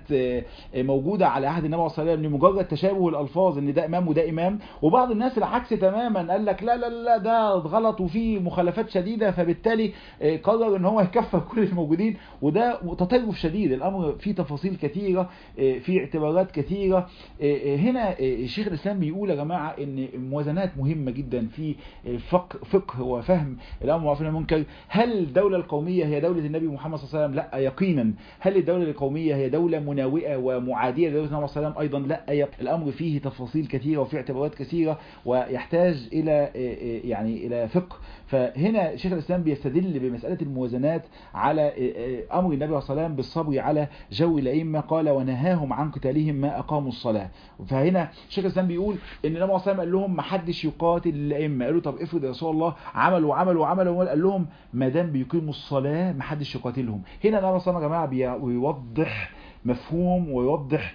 موجودة على عهد النبي صلى الله عليه وسلم لمجرد تشابه الألفاظ ان ده إمام وده إمام. وبعض الناس العكس تماما، قال لك لا لا لا ده غلط وفيه مخالفات شديدة، فبالتالي قرر ان هو يكفر كل الموجودين، وده تطرف شديد. الأمر فيه تفاصيل كثيرة، فيه اعتبارات كثيرة. هنا الشيخ الإسلام بيقول يا جماعة ان الموازنات مهمة جدا في فقه, فقه وفهم الأمر بالمعروف والنهي عن المنكر. هل الدولة القومية هي دولة النبي محمد صلى الله عليه وسلم؟ لا يقينا. هل الدولة القومية هي دولة مناوئة ومعادية لدولة النبي صلى الله عليه وسلم؟ أيضا لا. الأمر فيه تفاصيل كثيرة وفيه اعتبارات كثيرة ويحتاج إلى يعني إلى فقه. فهنا شيخ الإسلام بيستدل بمسألة الموازنات على أمر النبي صلى الله عليه وسلم بالصبر على جو الأئمة. قال ونهاهم عن قتالهم ما أقاموا الصلاة. فهنا شيخ الإسلام بيقول إن النبي صلى الله عليه وسلم قال لهم ما حدش يقاتل الأئمة. قالوا طب افرض يا رسول الله عملوا وعملوا وعملوا، قال لهم ما دام بيقيموا الصلاة ما حدش يقاتلهم. هنا النبي صلى الله عليه وسلم يا جماعة بيوضح مفهوم ويوضح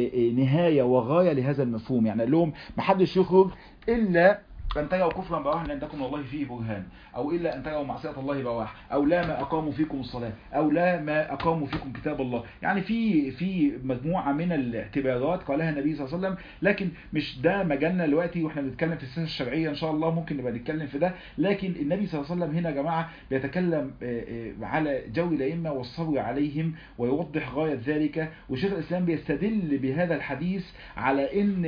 نهاية وغاية لهذا المفهوم. يعني قال لهم ما حدش يخرج إلا أن تروا كفرا بواح لأنكم والله فيه برهان، أو إلا أن تروا معصية الله بواح، أو لا ما أقاموا فيكم الصلاة، أو لا ما أقاموا فيكم كتاب الله. يعني في في مجموعة من الاعتبارات قالها النبي صلى الله عليه وسلم، لكن مش ده مجالنا دلوقتي واحنا بنتكلم في السياسة الشرعية. إن شاء الله ممكن نبقى نتكلم في ده. لكن النبي صلى الله عليه وسلم هنا يا جماعة بيتكلم على جو الأئمة والصبر عليهم ويوضح غاية ذلك. وشيخ الإسلام بيستدل بهذا الحديث على إن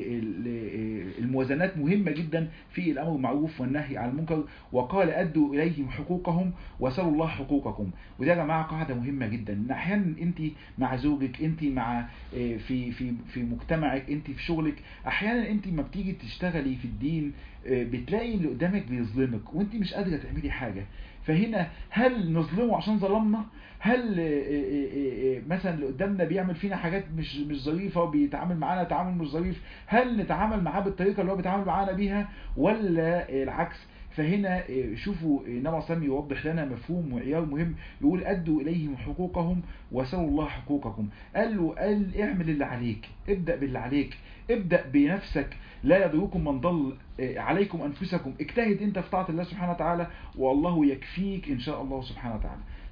الموازنات مهمة جدا في الأمر بالمعروف والنهي عن المنكر. وقال أدوا إليهم حقوقهم وسلوا الله حقوقكم. وده يا جماعة قاعدة مهمة جدا. إن أحيانا أنت مع زوجك، أنت مع في في في مجتمعك، أنت في شغلك، أحيانا أنت ما بتيجي تشتغلي في الدين بتلاقي اللي قدامك بيظلمك وأنت مش قادرة تعملي حاجة. فهنا هل نظلمه عشان ظلمنا؟ هل مثلا اللي قدامنا بيعمل فينا حاجات مش مش ظريفه وبيتعامل معانا تعامل مش ظريف، هل نتعامل معاه بالطريقه اللي هو بيتعامل معانا بيها ولا العكس؟ فهنا شوفوا النبي صلى الله عليه وسلم يوضح لنا مفهوم وعيار مهم. يقول أدوا إليهم حقوقهم وسلوا الله حقوقكم. قال له قال اعمل اللي عليك، ابدأ باللي عليك، ابدأ بنفسك، لا يضركم من ضل، عليكم أنفسكم، اجتهد انت في طاعة الله سبحانه وتعالى والله يكفيك إن شاء الله سبحانه وتعالى.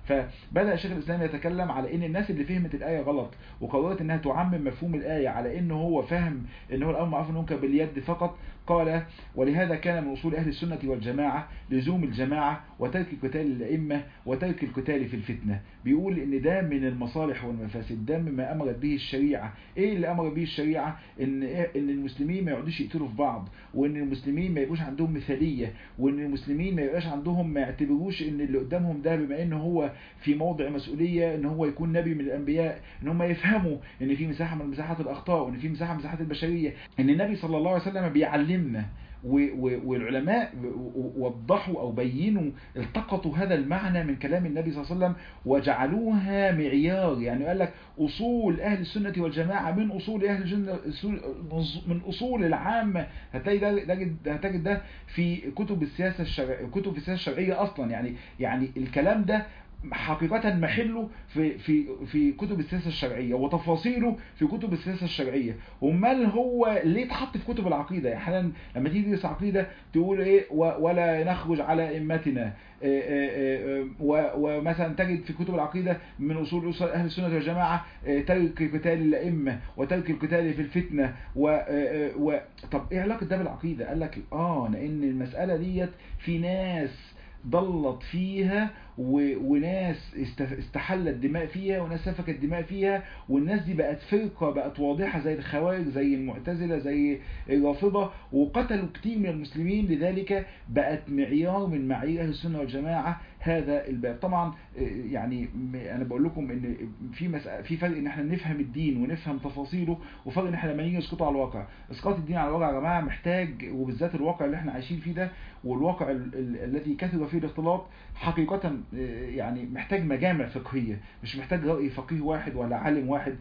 فبدأ شيخ الإسلام يتكلم على ان الناس اللي فهمت الآية غلط وقررت انها تعمم مفهوم الآية على انه هو فهم انه الأمر معروف والنهي باليد فقط. قال: ولهذا كان من أصول أهل السنة والجماعة لزوم الجماعة وترك قتال الأئمة وترك القتال في الفتنة. بيقول ان ده من المصالح والمفاسد، ده مما أمرت به الشريعة. ايه اللي أمر به الشريعة؟ ان ان المسلمين ما يقعدوش يقتلوا في بعض، وان المسلمين ما يبقوش عندهم مثالية، وان المسلمين ما يبقاش عندهم، ما يعتبروش ان اللي قدامهم ده بما انه هو في موضع مسؤولية ان هو يكون نبي من الانبياء، ان هم يفهموا ان في مساحة من مساحات الاخطاء، وان في مساحة من مساحات البشرية، ان النبي صلى الله عليه وسلم بيعلمنا، والعلماء وضحوا او بينوا التقطوا هذا المعنى من كلام النبي صلى الله عليه وسلم وجعلوها معيار. يعني قال لك اصول اهل السنة والجماعة من اصول اهل الجنة، من اصول العامة. هتلاقي ده هتجد ده في كتب السياسة الشرعية، كتب السياسة الشرعية اصلا. يعني يعني الكلام ده حقيقة محله في في في كتب السياسة الشرعية وتفاصيله في كتب السياسة الشرعية. ومال هو ليه اتحط في كتب العقيدة؟ يعني احيانا لما تيجي تدرس عقيدة تقول ايه: ولا نخرج على ائمتنا، ومثلا تجد في كتب العقيدة من اصول اصول اهل السنة والجماعة ترك قتال الائمة وترك القتال في الفتنة. و, و طب ايه علاقة ده بالعقيدة؟ قال لك اه لان المسألة ديت في ناس ضلت فيها وناس استحلت دماء فيها وناس سفكت دماء فيها، والناس دي بقت فرقة، بقت واضحة زي الخوارج، زي المعتزلة، زي الرافضة، وقتلوا كتير من المسلمين. لذلك بقت معيار من معايير أهل السنة والجماعة هذا الباب. طبعا يعني انا بقول لكم ان في في فرق ان احنا نفهم الدين ونفهم تفاصيله، وفرق ان احنا لما نيجي نسقطه على الواقع. اسقاط الدين على الواقع يا جماعه محتاج، وبالذات الواقع اللي احنا عايشين فيه ده والواقع الذي كثر فيه الاختلاط، حقيقة يعني محتاج مجامع فقهية، مش محتاج رأي فقيه واحد ولا عالم واحد.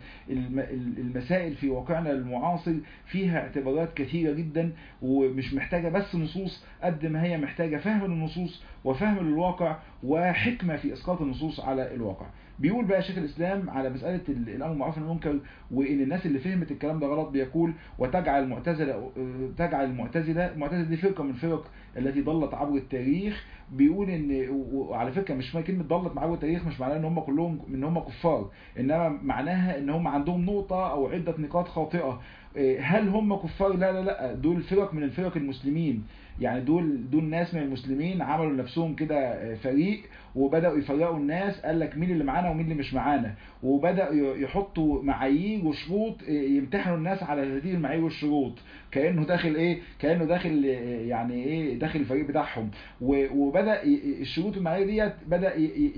المسائل في واقعنا المعاصر فيها اعتبارات كثيرة جدا، ومش محتاجة بس نصوص قد ما هي محتاجة فهم للنصوص وفهم للواقع وحكمة في إسقاط النصوص على الواقع. بيقول بقى شيخ الإسلام على مسألة الأمر بالمعروف والنهي عن المنكر وإن الناس اللي فهمت الكلام ده غلط، بيقول: وتجعل المعتزلة تجعل المعتزلة المعتزلة دي فرقة من فرق التي ضلت عبر التاريخ. بيقول ان، وعلى فكره مش معنى كلمه ضلت عبر التاريخ مش معناها ان هم كلهم ان هم كفار، انما معناها ان هم عندهم نقطه او عده نقاط خاطئه. هل هم كفار؟ لا لا لا، دول فرق من الفرق المسلمين. يعني دول دول ناس من المسلمين عملوا لنفسهم كده فريق وبداوا يفرقوا الناس، قال لك مين اللي معانا ومين اللي مش معانا، وبداوا يحطوا معايير وشروط يمتحنوا الناس على هذه المعايير والشروط، كانه داخل ايه كانه داخل يعني ايه داخل الفريق بتاعهم. وبدا الشروط والمعايير ديت بدا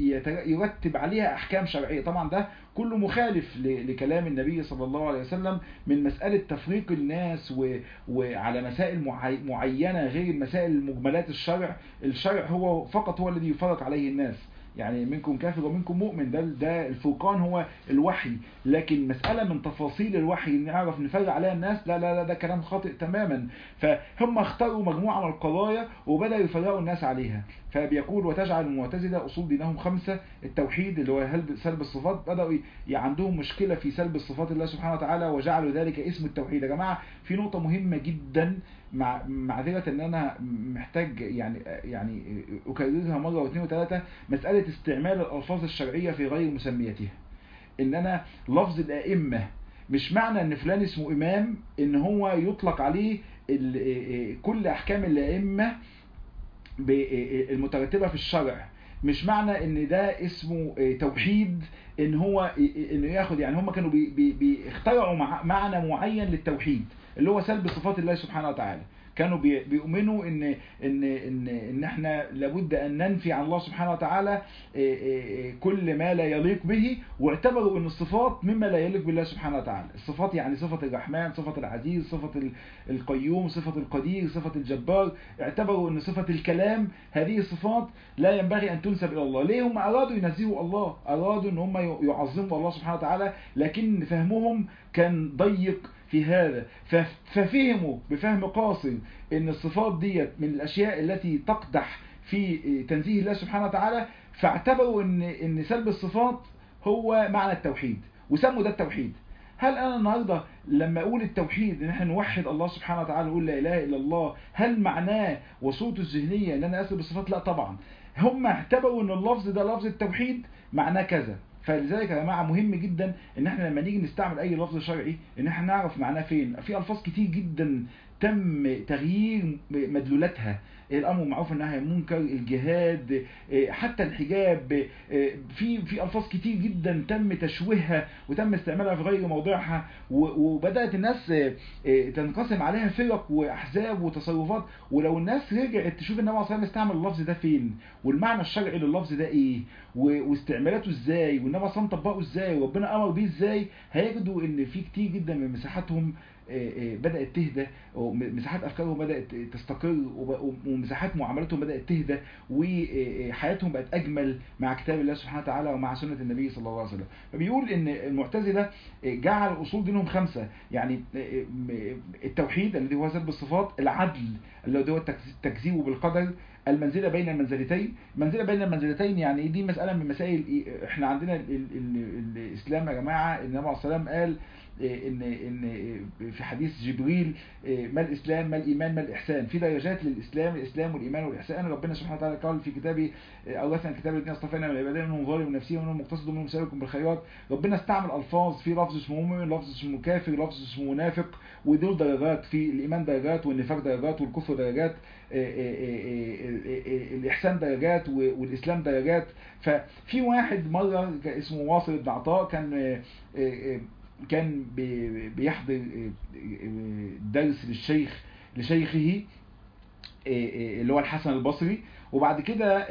يرتب عليها احكام شرعيه. طبعا ده كله مخالف لكلام النبي صلى الله عليه وسلم من مسألة تفريق الناس وعلى مسائل معينة غير مسائل مجملات الشرع. الشرع هو فقط هو الذي يفرق عليه الناس، يعني منكم كافر ومنكم مؤمن، ده ده الفرقان هو الوحي. لكن مسألة من تفاصيل الوحي نعرف نفرق عليها الناس، لا لا لا، ده كلام خاطئ تماما. فهم اختاروا مجموعة من القضايا وبدأوا يفرقوا الناس عليها. فبيقول: وتجعل المعتزلة أصول دينهم خمسة: التوحيد اللي هو سلب الصفات. بدأوا عندهم مشكلة في سلب الصفات الله سبحانه وتعالى وجعلوا ذلك اسم التوحيد. يا جماعة في نقطة مهمة جدا، مع معذرة ان انا محتاج يعني يعني اكررها مرة واثنين وثلاثة: مسألة استعمال الالفاظ الشرعية في غير مسميتها. ان انا لفظ الائمة مش معنى ان فلان اسمه امام ان هو يطلق عليه كل احكام الائمة المترتبة في الشرع. مش معنى ان ده اسمه توحيد ان هو انه ياخد، يعني هم كانوا بيخترعوا معنى معين للتوحيد اللي هو سلب صفات الله سبحانه وتعالى. كانوا بيؤمنوا ان ان ان ان احنا لابد ان ننفي عن الله سبحانه وتعالى كل ما لا يليق به، واعتبروا ان الصفات مما لا يليق بالله سبحانه وتعالى. الصفات يعني صفة الرحمن، صفة العزيز، صفة القيوم، صفة القدير، صفة الجبار. اعتبروا ان صفة الكلام هذه الصفات لا ينبغي ان تنسب الى الله. ليه؟ هم ارادوا ينزهوا الله، ارادوا ان هم يعظموا الله سبحانه وتعالى، لكن فهمهم كان ضيق في هذا. ففهموا بفهم قاصر ان الصفات ديت من الاشياء التي تقدح في تنزيه الله سبحانه وتعالى، فاعتبروا ان ان سلب الصفات هو معنى التوحيد وسموا ده التوحيد. هل انا النهارده لما اقول التوحيد ان احنا نوحد الله سبحانه وتعالى نقول لا اله الا الله، هل معناه وصولته الذهنيه ان انا اثبت بالصفات؟ لا طبعا. هم اعتبروا ان اللفظ ده لفظ التوحيد معناه كذا. فلذلك يا جماعه مهم جدا ان احنا لما نيجي نستعمل اي لفظ شرعي ان احنا نعرف معناه فين. في الفاظ كتير جدا تم تغيير مدلولاتها، الامر بالمعروف والنهي عن المنكر، الجهاد، حتى الحجاب، في في الفاظ كتير جدا تم تشويهها وتم استعمالها في غير موضعها، وبدات الناس تنقسم عليها فرق واحزاب وتصرفات. ولو الناس رجعت تشوف النبي صلى الله عليه وسلم استعمل اللفظ ده فين، والمعنى الشرعي لللفظ ده ايه، واستعمالاته ازاي، والنبي صلى الله عليه وسلم طبقه ازاي، وربنا امر بيه ازاي، هيجدوا ان في كتير جدا من مساحاتهم بدأت تهدى، ومساحات أفكارهم بدأت تستقر، ومساحات معاملاتهم بدأت تهدى، وحياتهم بقت أجمل مع كتاب الله سبحانه وتعالى ومع سنة النبي صلى الله عليه وسلم. فبيقول إن المعتزلة جعل أصول دينهم خمسة، يعني التوحيد الذي هو ثبت الصفات، العدل الذي هو التكذيب بالقدر، المنزلة بين المنزلتين. منزلة بين المنزلتين يعني دي مسألة من مسائل، احنا عندنا ال ال ال الإسلام يا جماعة، النبي عليه الصلاة والسلام قال إن إن في حديث جبريل ما الإسلام ما الإيمان ما الإحسان، في درجات للإسلام، الإسلام والإيمان والإحسان. ربنا سبحانه وتعالى قال في كتابه أورثنا الكتاب الذين اصطفينا من عبادنا منهم ظالم نفسه ومنهم مقتصد ومنهم سابق بالخيرات. ربنا استعمل ألفاظ، في لفظ اسمه مؤمن، لفظ اسمه كافر، لفظ اسمه منافق، ودول درجات، في الإيمان درجات، والنفاق درجات، والكفر درجات، الإحسان درجات، والإسلام درجات. ففي واحد مرة اسمه واصل بن عطاء كان كان بيحضر درس للشيخ لشيخه اللي هو الحسن البصري، وبعد كده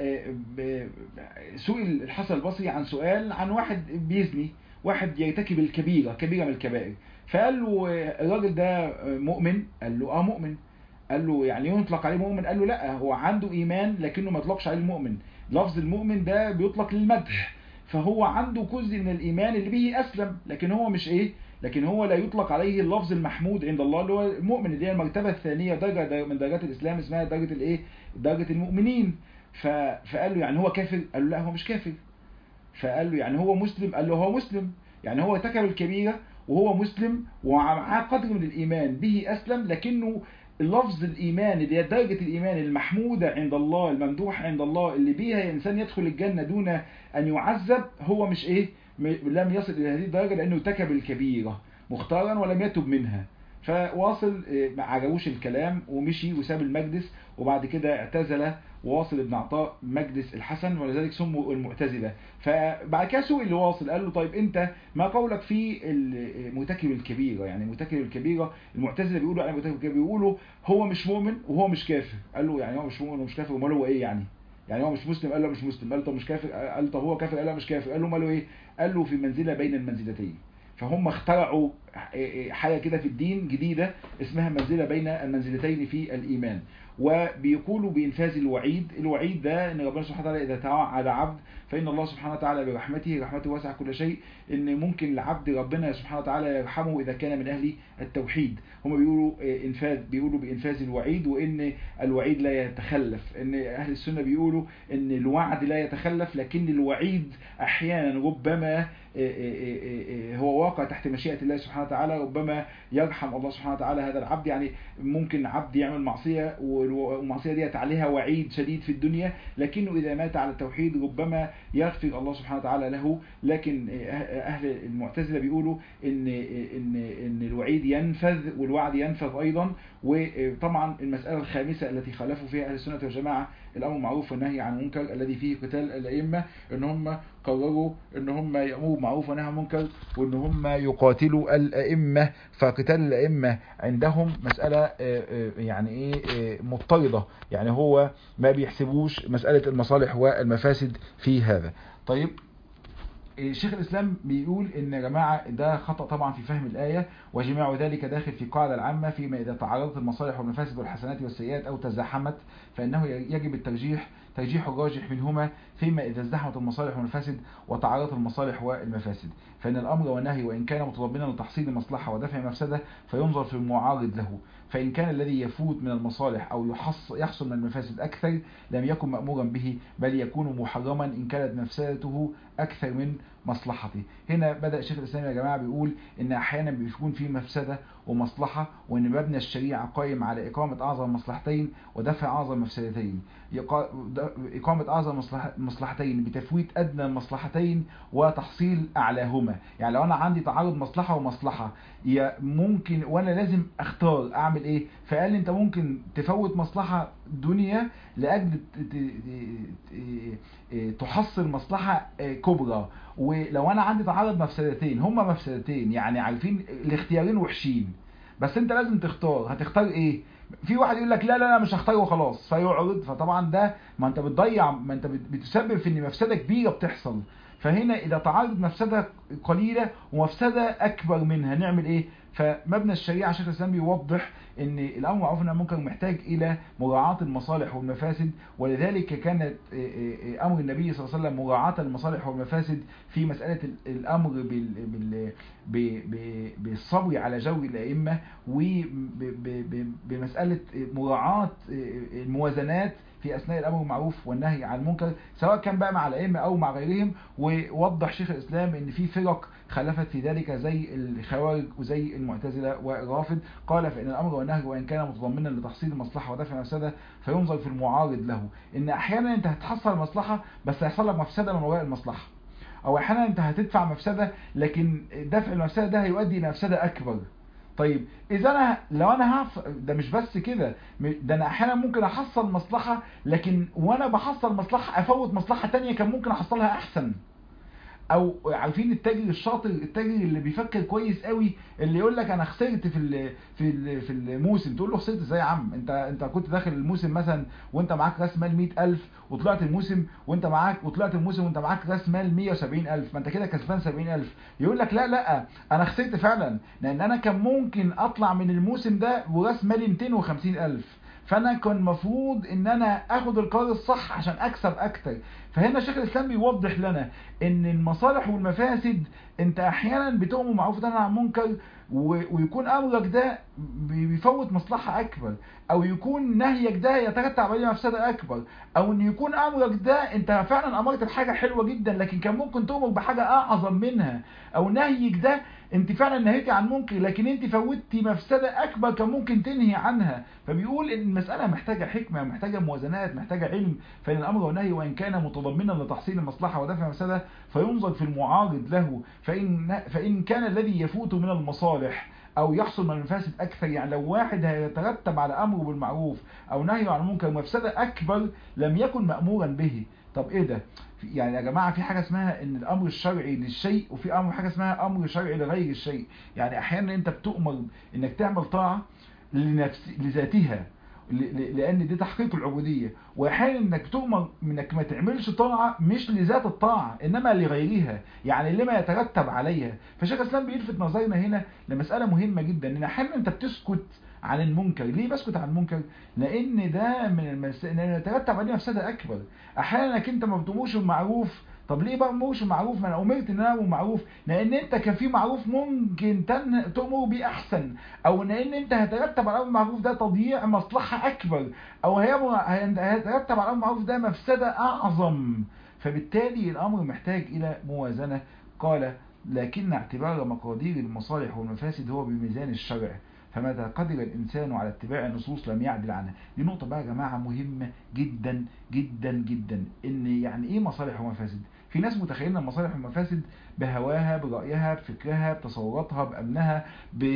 سئل الحسن البصري عن سؤال عن واحد بيزني، واحد يرتكب الكبيرة كبيرة من الكبائر، فقال له الراجل ده مؤمن؟ قال له اه مؤمن. قال له يعني يطلق عليه مؤمن؟ قال له لا، هو عنده ايمان لكنه ما يطلقش عليه المؤمن، لفظ المؤمن ده بيطلق للمدح، فهو عنده جزء من الايمان اللي به اسلم، لكن هو مش ايه، لكن هو لا يطلق عليه اللفظ المحمود عند الله اللي هو المؤمن، اللي هي المرتبه الثانيه، درجه من درجات الاسلام اسمها درجه الايه، درجه المؤمنين. فقال له يعني هو كافر؟ قال له لا هو مش كافر. فقال له يعني هو مسلم؟ قال له هو مسلم، يعني هو ارتكب الكبيره وهو مسلم ومعاه قدر من الايمان به اسلم، لكنه لفظ الإيمان اللي هي درجة الإيمان المحمودة عند الله، الممدوح عند الله، اللي بيها الإنسان يدخل الجنة دون أن يعذب، هو مش إيه، لم يصل إلى هذه الدرجة لأنه ارتكب الكبيرة مختارا ولم يتب منها. فواصل ما عجبوش الكلام ومشي وساب المجلس، وبعد كده اعتزل واصل بن عطاء مجلس الحسن، ولذلك سموا المعتزلة. فبعد كده سئل واصل قال له طيب انت ما قولك في مرتكب الكبيرة؟ يعني مرتكب الكبيرة المعتزلة بيقولوا على مرتكب الكبيرة بيقولوا هو مش مؤمن وهو مش كافر. قال له يعني هو مش مؤمن ومش كافر، امال هو ايه يعني؟ يعني هو مش مسلم؟ قال له مش مسلم. قال له طب مش كافر؟ قال له طب هو كافر؟ قال له مش كافر. قال له امال ايه؟ قال له في منزلة بين المنزلتين. فهم اخترعوا حاجة كده في الدين جديدة اسمها منزلة بين المنزلتين في الإيمان، وبيقولوا بإنفاذ الوعيد. الوعيد ده ان ربنا سبحانه وتعالى إذا توعد عبد فإن الله سبحانه وتعالى برحمته، رحمته واسع كل شيء، ان ممكن العبد ربنا سبحانه وتعالى يرحمه إذا كان من أهل التوحيد. هم بيقولوا إنفاذ، بيقولوا بإنفاذ الوعيد، وإن الوعيد لا يتخلف. إن أهل السنة بيقولوا إن الوعد لا يتخلف، لكن الوعيد أحيانا ربما هو واقع تحت مشيئة الله سبحانه وتعالى، ربما يرحم الله سبحانه وتعالى هذا العبد. يعني ممكن عبد يعمل معصية والمعصية دي عليها وعيد شديد في الدنيا، لكنه إذا مات على التوحيد ربما يغفر الله سبحانه وتعالى له. لكن أهل المعتزلة بيقولوا إن إن إن الوعيد ينفذ والوعد ينفذ أيضا. وطبعا المسألة الخامسة التي خالفوا فيها أهل السنة والجماعة الأمر معروف والنهي عن المنكر الذي فيه قتال الأئمة، إن هم قرروا إن هم يأمروا بالمعروف ونهوا عن المنكر، وإن هم يقاتلوا الأئمة. فقتال الأئمة عندهم مسألة يعني إيه مضطردة، يعني هو ما بيحسبوش مسألة المصالح والمفاسد في هذا. طيب شيخ الإسلام بيقول إن يا جماعة ده خطأ طبعا في فهم الآية، وجماع ذلك داخل في قاعدة العامة فيما إذا تعارضت المصالح والمفاسد والحسنات والسيئات أو تزاحمت فإنه يجب الترجيح، ترجيح الراجح منهما فيما إذا ازدحمت المصالح والمفاسد وتعارضت المصالح والمفاسد. فإن الأمر والنهي وإن كان متضمنا لتحصيل مصلحة ودفع مفسدة فينظر في المعارض له، فإن كان الذي يفوت من المصالح أو يحصل من المفاسد أكثر لم يكن مأمورا به، بل يكون محرما إن كانت مفسدته أكثر من مصلحتي. هنا بدأ شيخ الإسلام يا جماعة بيقول إن أحيانا بيكون في مفسدة ومصلحة، وإن مبنى الشريعة قائم على إقامة أعظم مصلحتين ودفع أعظم مفسدتين، إقامة أعظم مصلحتين بتفويت أدنى المصلحتين وتحصيل أعلاهما. يعني لو أنا عندي تعارض مصلحة ومصلحة ممكن وأنا لازم أختار أعمل إيه، فقال لي أنت ممكن تفوت مصلحة دنيا لأجل تحصل مصلحة كبرى. ولو أنا عندي تعارض مفسدتين، هما مفسدتين يعني عارفين الاختيارين وحشين، بس أنت لازم تختار، هتختار إيه؟ في واحد يقول لك لا لا لا مش هختار وخلاص فيعرض، فطبعا ده ما انت بتضيع، ما انت بتسبب في ان مفسده كبيره بتحصل. فهنا اذا تعارض مفسده قليله ومفسده اكبر منها نعمل ايه؟ فمبنى الشريعه شيخ الاسلام بيوضح ان الامر معروف والنهي عن المنكر محتاج الى مراعاه المصالح والمفاسد، ولذلك كانت امر النبي صلى الله عليه وسلم مراعاه المصالح والمفاسد في مساله الامر بال بالصبر على جور الائمه، وبمساله مراعاه الموازنات في اثناء الامر بالمعروف والنهي عن المنكر، سواء كان بقى مع الائمه او مع غيرهم. ووضح شيخ الاسلام ان في فرق خالفت في ذلك زي الخوارج وزي المعتزله والرافض. قال فان الامر والنهي وان كان متضمنا لتحصيل المصلحه ودفع المفسده فينظر في المعارض له، ان احيانا انت هتحصل مصلحه بس هيحصل لك مفسده من وراء المصلحه، او احيانا انت هتدفع مفسده لكن دفع المفسده ده هيؤدي الى مفسده اكبر. طيب اذا انا لو انا هف... ده مش بس كده، ده انا احيانا ممكن احصل مصلحه لكن وانا بحصل مصلحه افوت مصلحه تانية كان ممكن احصلها احسن. او عارفين التاجر الشاطر، التاجر اللي بيفكر كويس قوي، اللي يقول لك انا خسرت في ال في ال في الموسم، تقول له خسرت ازاي يا عم؟ انت انت كنت داخل الموسم مثلا وانت معاك راس مال مئة ألف، وطلعت الموسم وانت معاك وطلعت الموسم وانت معاك راس مال مئة وسبعين ألف، ما انت كده كسبان سبعين ألف. يقول لك لا لا انا خسرت فعلا، لان انا كان ممكن اطلع من الموسم ده وراس مالي مئتين وخمسين ألف، فانا كان المفروض ان انا اخد القرار الصح عشان اكسب اكتر. فهنا شيخ الاسلام بيوضح لنا ان المصالح والمفاسد انت احيانا بتؤمر معروف وتنهى عن منكر ويكون امرك ده بيفوت مصلحه اكبر، او يكون نهيك ده يترتب عليه مفسده اكبر، او ان يكون امرك ده انت فعلا امرت بحاجه حلوه جدا لكن كان ممكن تؤمر بحاجه اعظم منها، او نهيك ده انت فعلا نهيتي عن منكر لكن انت فوتي مفسده اكبر كان ممكن تنهي عنها. فبيقول ان المساله محتاجه حكمه، محتاجه موازنات، محتاجه علم. فان الامر والنهي وان كان متضمنا لتحصيل المصلحه ودفع المفسده فينظر في المعارض له، فان فان كان الذي يفوت من المصالح او يحصل من المفاسد اكثر، يعني لو واحد هيترتب على امره بالمعروف او نهيه عن المنكر مفسده اكبر لم يكن مامورا به. طب ايه ده؟ يعني يا جماعه في حاجه اسمها ان الامر الشرعي للشيء، وفي امر حاجه اسمها امر شرعي لغير الشيء. يعني احيانا انت بتؤمر انك تعمل طاعه لنفس لذاتها لان دي تحقيق العبوديه، واحيانا انك بتؤمر انك ما تعملش طاعه مش لذات الطاعه انما لغيرها، يعني لما يترتب عليها. فشيخ الاسلام بيلفت نظرنا هنا لمساله مهمه جدا، ان احيانا انت بتسكت عن المنكر. ليه بسكت عن المنكر؟ لان ده من المس... ان يترتب عليه مفسده اكبر. احيانا انك انت ما بتؤمرش بالمعروف. طب ليه بقى ما امرش معروف؟ ما انا امرت ان انا امر معروف لان انت كان في معروف ممكن تن... تامر بيه احسن، او ان ان انت هترتب على الامر المعروف ده تضييع مصلحه اكبر، او هيترتب على الامر المعروف ده مفسده اعظم. فبالتالي الامر محتاج الى موازنه. قال لكن اعتبار مقادير المصالح والمفاسد هو بميزان الشرع، فمتى قدر الإنسان على اتباع النصوص لم يعدل عنها. دي نقطة بقى يا جماعة مهمة جدا جدا جدا، ان يعني ايه مصالح ومفاسد؟ في ناس متخيلين المصالح والمفاسد بهواها، برأيها، بفكرها، بتصوراتها، بأمنها،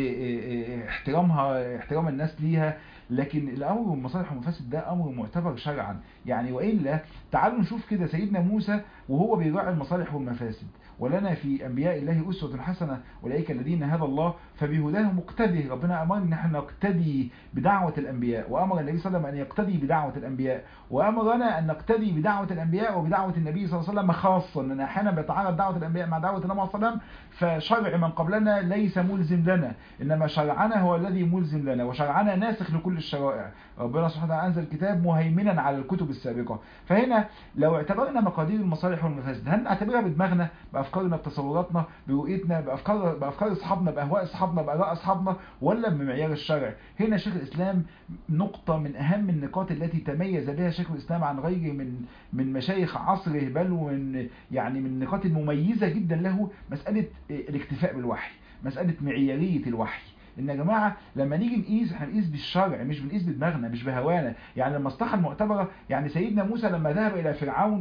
باحترامها، احترام الناس ليها. لكن الأمر بالمصالح والمفاسد ده أمر معتبر شرعا. يعني وإلا تعالوا نشوف كده سيدنا موسى وهو بيراعي المصالح والمفاسد. ولنا في أنبياء الله أسوة حسنة أولئك الذين هدى الله فبهداه مقتدي. ربنا أمرنا أن احنا نقتدي بدعوة الأنبياء، وأمر النبي صلى الله عليه وسلم أن يقتدي بدعوة الأنبياء، وأمرنا أن نقتدي بدعوة الأنبياء وبدعوة النبي صلى الله عليه وسلم خاصة، لأن أحيانا بيتعارض دعوة الأنبياء مع دعوة النبي صلى الله عليه وسلم، فشرع من قبلنا ليس ملزم لنا، إنما شرعنا هو الذي ملزم لنا، وشرعنا ناسخ لكل كل الشرائع. ربنا سبحانه وتعالى انزل كتاب مهيمنا على الكتب السابقه. فهنا لو اعتبرنا مقادير المصالح والمفاسد، هل نعتبرها بدماغنا، بافكارنا، بتصوراتنا، برؤيتنا، بافكار بافكار اصحابنا، باهواء اصحابنا، باراء اصحابنا، ولا بمعيار الشرع؟ هنا شيخ الاسلام نقطه من اهم النقاط التي تميز بها شيخ الاسلام عن غيره من من مشايخ عصره، بل ومن يعني من النقاط المميزه جدا له، مساله الاكتفاء بالوحي، مساله معياريه الوحي. ان يا جماعه لما نيجي نقيس هنقيس بالشرع، مش بنقيس بدماغنا، مش بهوانا. يعني المصلحه المعتبره، يعني سيدنا موسى لما ذهب الى فرعون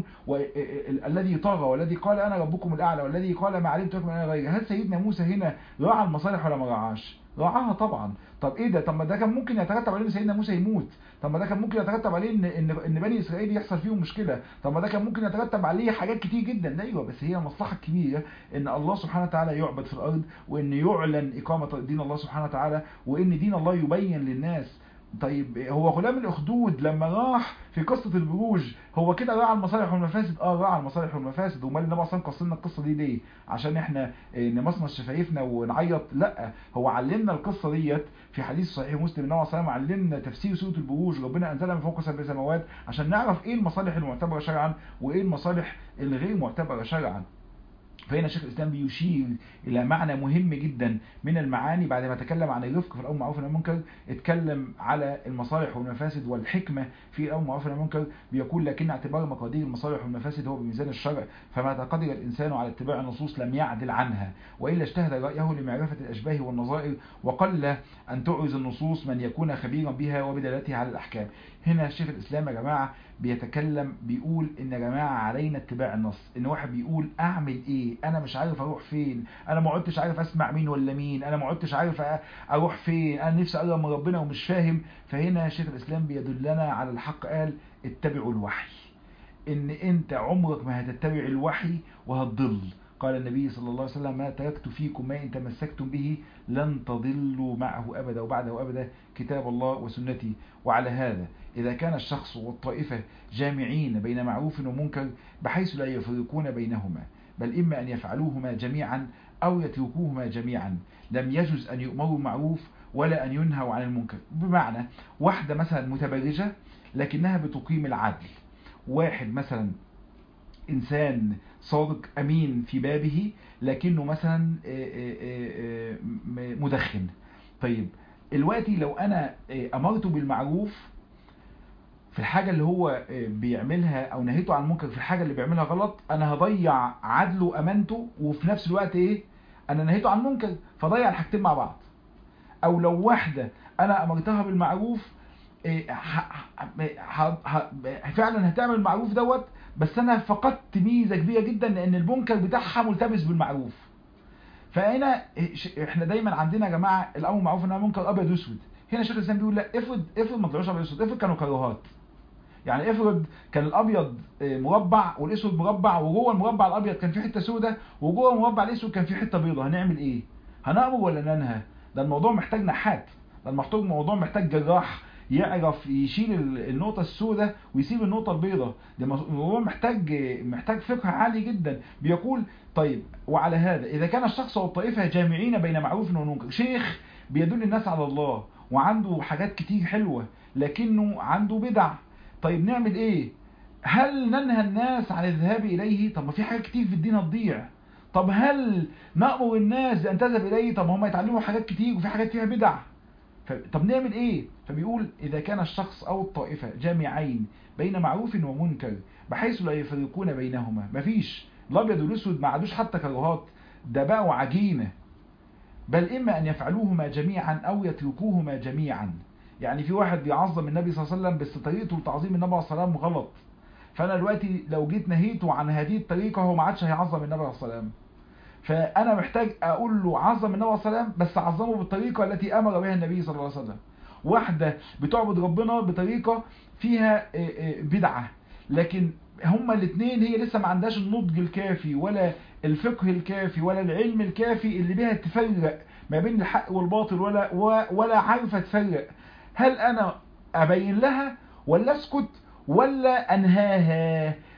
الذي طغى والذي قال انا ربكم الاعلى والذي قال ما علمت لكم من اله غيري، هل سيدنا موسى هنا راعى المصالح ولا ما راعاش؟ راعاها طبعا. طب ايه ده؟ طب ما ده كان ممكن يترتب عليه ان سيدنا موسى يموت، طب ما ده كان ممكن يترتب عليه ان ان ان بني اسرائيل يحصل فيهم مشكله، طب ما ده كان ممكن يترتب عليه حاجات كتير جدا. ايوه، بس هي المصلحه الكبيره ان الله سبحانه وتعالى يعبد في الارض، وان يعلن اقامه دين الله سبحانه وتعالى، وان دين الله يبين للناس. طيب هو غلام الاخدود لما راح في قصه البروج، هو كده راعى المصالح والمفاسد؟ اه راعى المصالح والمفاسد. ومال النبي اصلا قصنا القصه دي ليه؟ عشان احنا نمصمص شفايفنا ونعيط؟ لا، هو علمنا القصه ديت في حديث صحيح مسلم. النبي صلى الله عليه وسلم علمنا تفسير سوره البروج، ربنا انزلها من فوق سبع سماوات، عشان نعرف ايه المصالح المعتبره شرعا وايه المصالح الغير معتبره شرعا. فهنا شيخ الإسلام بيشير إلى معنى مهم جدا من المعاني. بعد ما تكلم عن الرفق في الأمر بالمعروف والنهي عن المنكر، اتكلم على المصالح والمفاسد والحكمة في الأمر بالمعروف والنهي عن المنكر. بيقول لكن اعتبار مقادير المصالح والمفاسد هو بميزان الشرع، فما قدر الإنسان على اتباع النصوص لم يعدل عنها، وإلا اجتهد رأيه لمعرفة الأشباه والنظائر، وقل أن تعرض النصوص من يكون خبيرا بها وبدلالتها على الأحكام. هنا شيخ الإسلام يا جماعة بيتكلم، بيقول ان يا جماعه علينا اتباع النص. ان واحد بيقول اعمل ايه، انا مش عارف اروح فين، انا ما عدتش عارف اسمع مين ولا مين، انا ما عدتش عارف اروح فين، انا نفسي اقرب من ربنا ومش فاهم. فهنا شيخ الاسلام بيدلنا على الحق، قال اتبعوا الوحي. ان انت عمرك ما هتتبع الوحي وهتضل. قال النبي صلى الله عليه وسلم ما تركت فيكم ما إن تمسكتم به لن تضلوا معه أبدا وبعده أبدا، كتاب الله وسنتي. وعلى هذا إذا كان الشخص والطائفة جامعين بين معروف ومنكر بحيث لا يفرقون بينهما، بل إما أن يفعلوهما جميعا أو يتركوهما جميعا، لم يجوز أن يؤمروا معروف ولا أن ينهوا عن المنكر. بمعنى واحدة مثلا متبرجة لكنها بتقيم العدل، واحد مثلا إنسان صادق أمين في بابه لكنه مثلا مدخن. طيب الوقتي لو أنا أمرته بالمعروف في الحاجة اللي هو بيعملها أو نهيته عن المنكر في الحاجة اللي بيعملها غلط، أنا هضيع عدله وأمانته، وفي نفس الوقت إيه أنا نهيته عن المنكر، فضيع الحاجتين مع بعض. أو لو واحدة أنا أمرتها بالمعروف فعلا هتعمل المعروف دوت، بس انا فقدت ميزه كبيره جدا لان المنكر بتاعها ملتبس بالمعروف. فهنا احنا دايما عندنا يا جماعه الامر معروف انها منكر ابيض واسود. هنا شيخ الاسلام بيقول لا، افرض افرض ما طلعوش ابيض واسود، افرض كانوا كروهات. يعني افرض كان الابيض مربع والاسود مربع، وجوه المربع الابيض كان في حته سوداء، وجوه المربع الاسود كان في حته بيضاء، هنعمل ايه؟ هنأمر ولا ننهى؟ ده الموضوع محتاج نحات، ده المحتاج موضوع محتاج جراح يعرف يشيل النقطة السوداء ويسيب النقطة البيضاء. ده موضوع محتاج محتاج فقه عالي جدا. بيقول طيب وعلى هذا إذا كان الشخص والطائفة جامعين بين معروف ومنكر، شيخ بيدل الناس على الله وعنده حاجات كتير حلوة لكنه عنده بدع، طيب نعمل ايه؟ هل ننهى الناس عن الذهاب إليه؟ طب ما في حاجات كتير في الدين هتضيع. طب هل نأمر الناس أن تذهب إليه؟ طب هم يتعلموا حاجات كتير وفي حاجات فيها بدع. طب نعمل ايه؟ فبيقول اذا كان الشخص او الطائفة جامعين بين معروف ومنكر بحيث لا يفرقون بينهما، مفيش الابيض والاسود ما عادوش حتى كروهات، ده بقوا عجينة، بل اما ان يفعلوهما جميعا او يتركوهما جميعا. يعني في واحد بيعظم النبي صلى الله عليه وسلم بس طريقته لتعظيم النبي صلى الله عليه وسلم غلط، فانا دلوقتي لو جيت نهيته عن هذه الطريقة هو ما عادش هيعظم النبي صلى الله عليه وسلم. فأنا محتاج أقول له عظم النبي صلى الله عليه وسلم بس عظمه بالطريقة التي أمر بها النبي صلى الله عليه وسلم. واحدة بتعبد ربنا بطريقة فيها بدعة، لكن هما الاثنين هي لسه ما عندهاش النضج الكافي ولا الفقه الكافي ولا العلم الكافي اللي بيها تفرق ما بين الحق والباطل، ولا ولا عارفة تفرق. هل أنا أبين لها ولا أسكت ولا أنهاها؟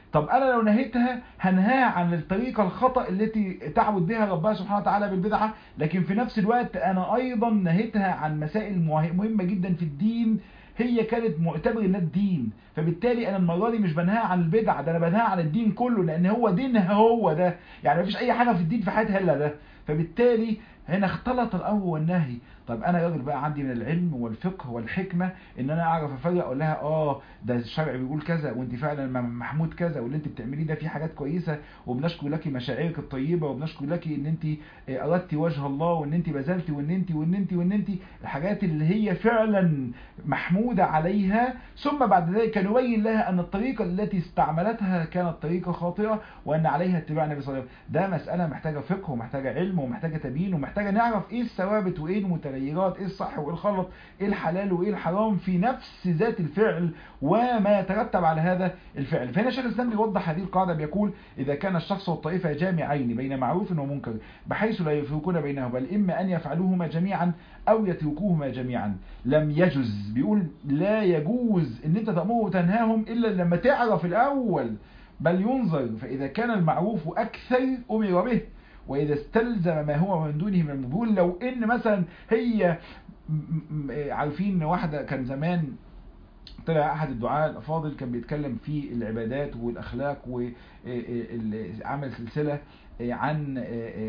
طب انا لو نهيتها هنهاها عن الطريقة الخطأ التي تعبد بها ربها سبحانه وتعالى بالبدعة، لكن في نفس الوقت انا ايضا نهيتها عن مسائل مهمة جدا في الدين هي كانت معتبر انها الدين. فبالتالي انا المرة دي مش بنهاها عن البدعة، ده انا بنهاها عن الدين كله، لان هو دينها هو ده، يعني مفيش اي حاجة في الدين في حياتها الا ده. فبالتالي هنا اختلط الامر والنهي. طب انا راجل بقى عندي من العلم والفقه والحكمة ان انا اعرف افرق، اقول لها اه ده الشرع بيقول كذا، وانت فعلا محمود كذا، واللي انت بتعمليه ده فيه حاجات كويسة، وبنشكر لك مشاعرك الطيبة، وبنشكر لك ان انت اردتي وجه الله، وان انت بذلتي، وان انت وان انت وان انت الحاجات اللي هي فعلا محمودة عليها. ثم بعد ذلك نبين لها ان الطريقة التي استعملتها كانت طريقة خاطئة، وان عليها اتباع النبي صلى الله عليه وسلم. ده مسألة محتاجة فقه ومحتاجة علم ومحتاجة تبيين، ومحتاجة نعرف ايه الثوابت وايه المتغيرات، ايه الصح وايه الغلط، ايه الحلال وايه الحرام في نفس ذات الفعل وما يترتب على هذا الفعل. فهنا شيخ الاسلام بيوضح هذه القاعدة، بيقول اذا كان الشخص والطائفة جامعين بين معروف ومنكر بحيث لا يفرقون بينهما، بل اما ان يفعلوهما جميعا او يتركوهما جميعا، لم يجوز. بيقول لا يجوز ان انت تأمره وتنهاهم الا لما تعرف الاول، بل ينظر، فاذا كان المعروف اكثر امر به، واذا استلزم ما هو من دونه من المبول. لو ان مثلا هي عارفين واحدة كان زمان طلع احد الدعاة الافاضل كان بيتكلم في العبادات والاخلاق، وعمل سلسلة عن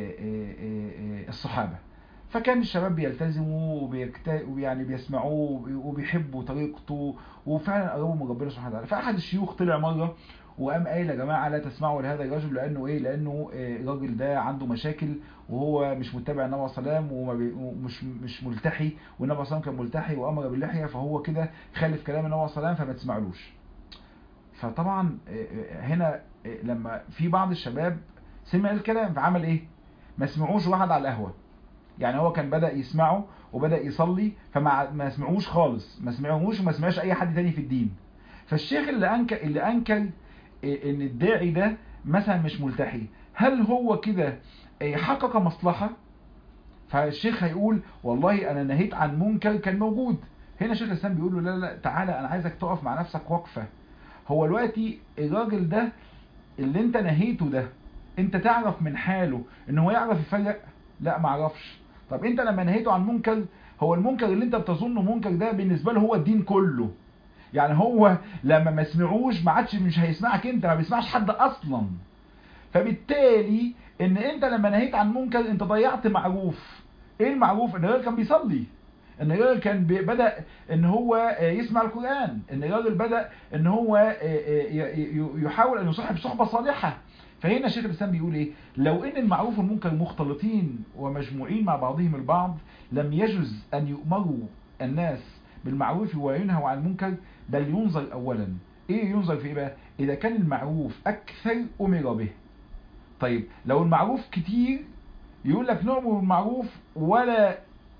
الصحابة، فكان الشباب بيلتزموا ويعني بيسمعوه وبيحبوا طريقته وفعلا قربوا من ربنا سبحانه وتعالى. فاحد الشيوخ طلع مرة وقام قايل يا جماعة لا تسمعوا لهذا الرجل، لانه ايه لانه الراجل ده عنده مشاكل، وهو مش متبع النبي صلى الله عليه وسلم، ومش مش ملتحي، والنبي صلى الله عليه وسلم كان ملتحي وامر باللحية، فهو كده خالف كلام النبي صلى الله عليه وسلم فما تسمعلوش. فطبعا هنا لما في بعض الشباب سمع الكلام فعمل ايه؟ ما سمعوش واحد على القهوة، يعني هو كان بدأ يسمعه وبدأ يصلي فما ما سمعوش خالص، ما سمعوش وما سمعش اي حد تاني في الدين. فالشيخ اللي انكر اللي انكر ان الداعي ده مثلا مش ملتحي، هل هو كده حقق مصلحة؟ فالشيخ هيقول والله انا نهيت عن منكر كان موجود. هنا شيخ الاسلام بيقول له لا لا تعالى انا عايزك تقف مع نفسك وقفة. هو دلوقتي الراجل ده اللي انت نهيته ده انت تعرف من حاله ان هو يعرف يفرق؟ لا ما عرفش. طب انت لما نهيته عن منكر، هو المنكر اللي انت بتظنه منكر ده بالنسبة له هو الدين كله، يعني هو لما ما سمعوش ما عادش مش هيسمعك انت، ما بيسمعش حد اصلا. فبالتالي ان انت لما نهيت عن منكر انت ضيعت معروف. ايه المعروف؟ ان الراجل كان بيصلي، ان الراجل كان بدأ ان هو يسمع القرآن، ان الراجل بدأ ان هو يحاول ان يصاحب صحبة صالحة. فهنا شيخ الاسلام بيقول ايه؟ لو ان المعروف والمنكر مختلطين ومجموعين مع بعضهم البعض لم يجوز ان يؤمروا الناس بالمعروف وينهوا عن المنكر، بل ينظر اولا. ايه ينظر في ايه بقى؟ اذا كان المعروف اكثر امر به. طيب لو المعروف كتير يقول لك نؤمر بالمعروف ولا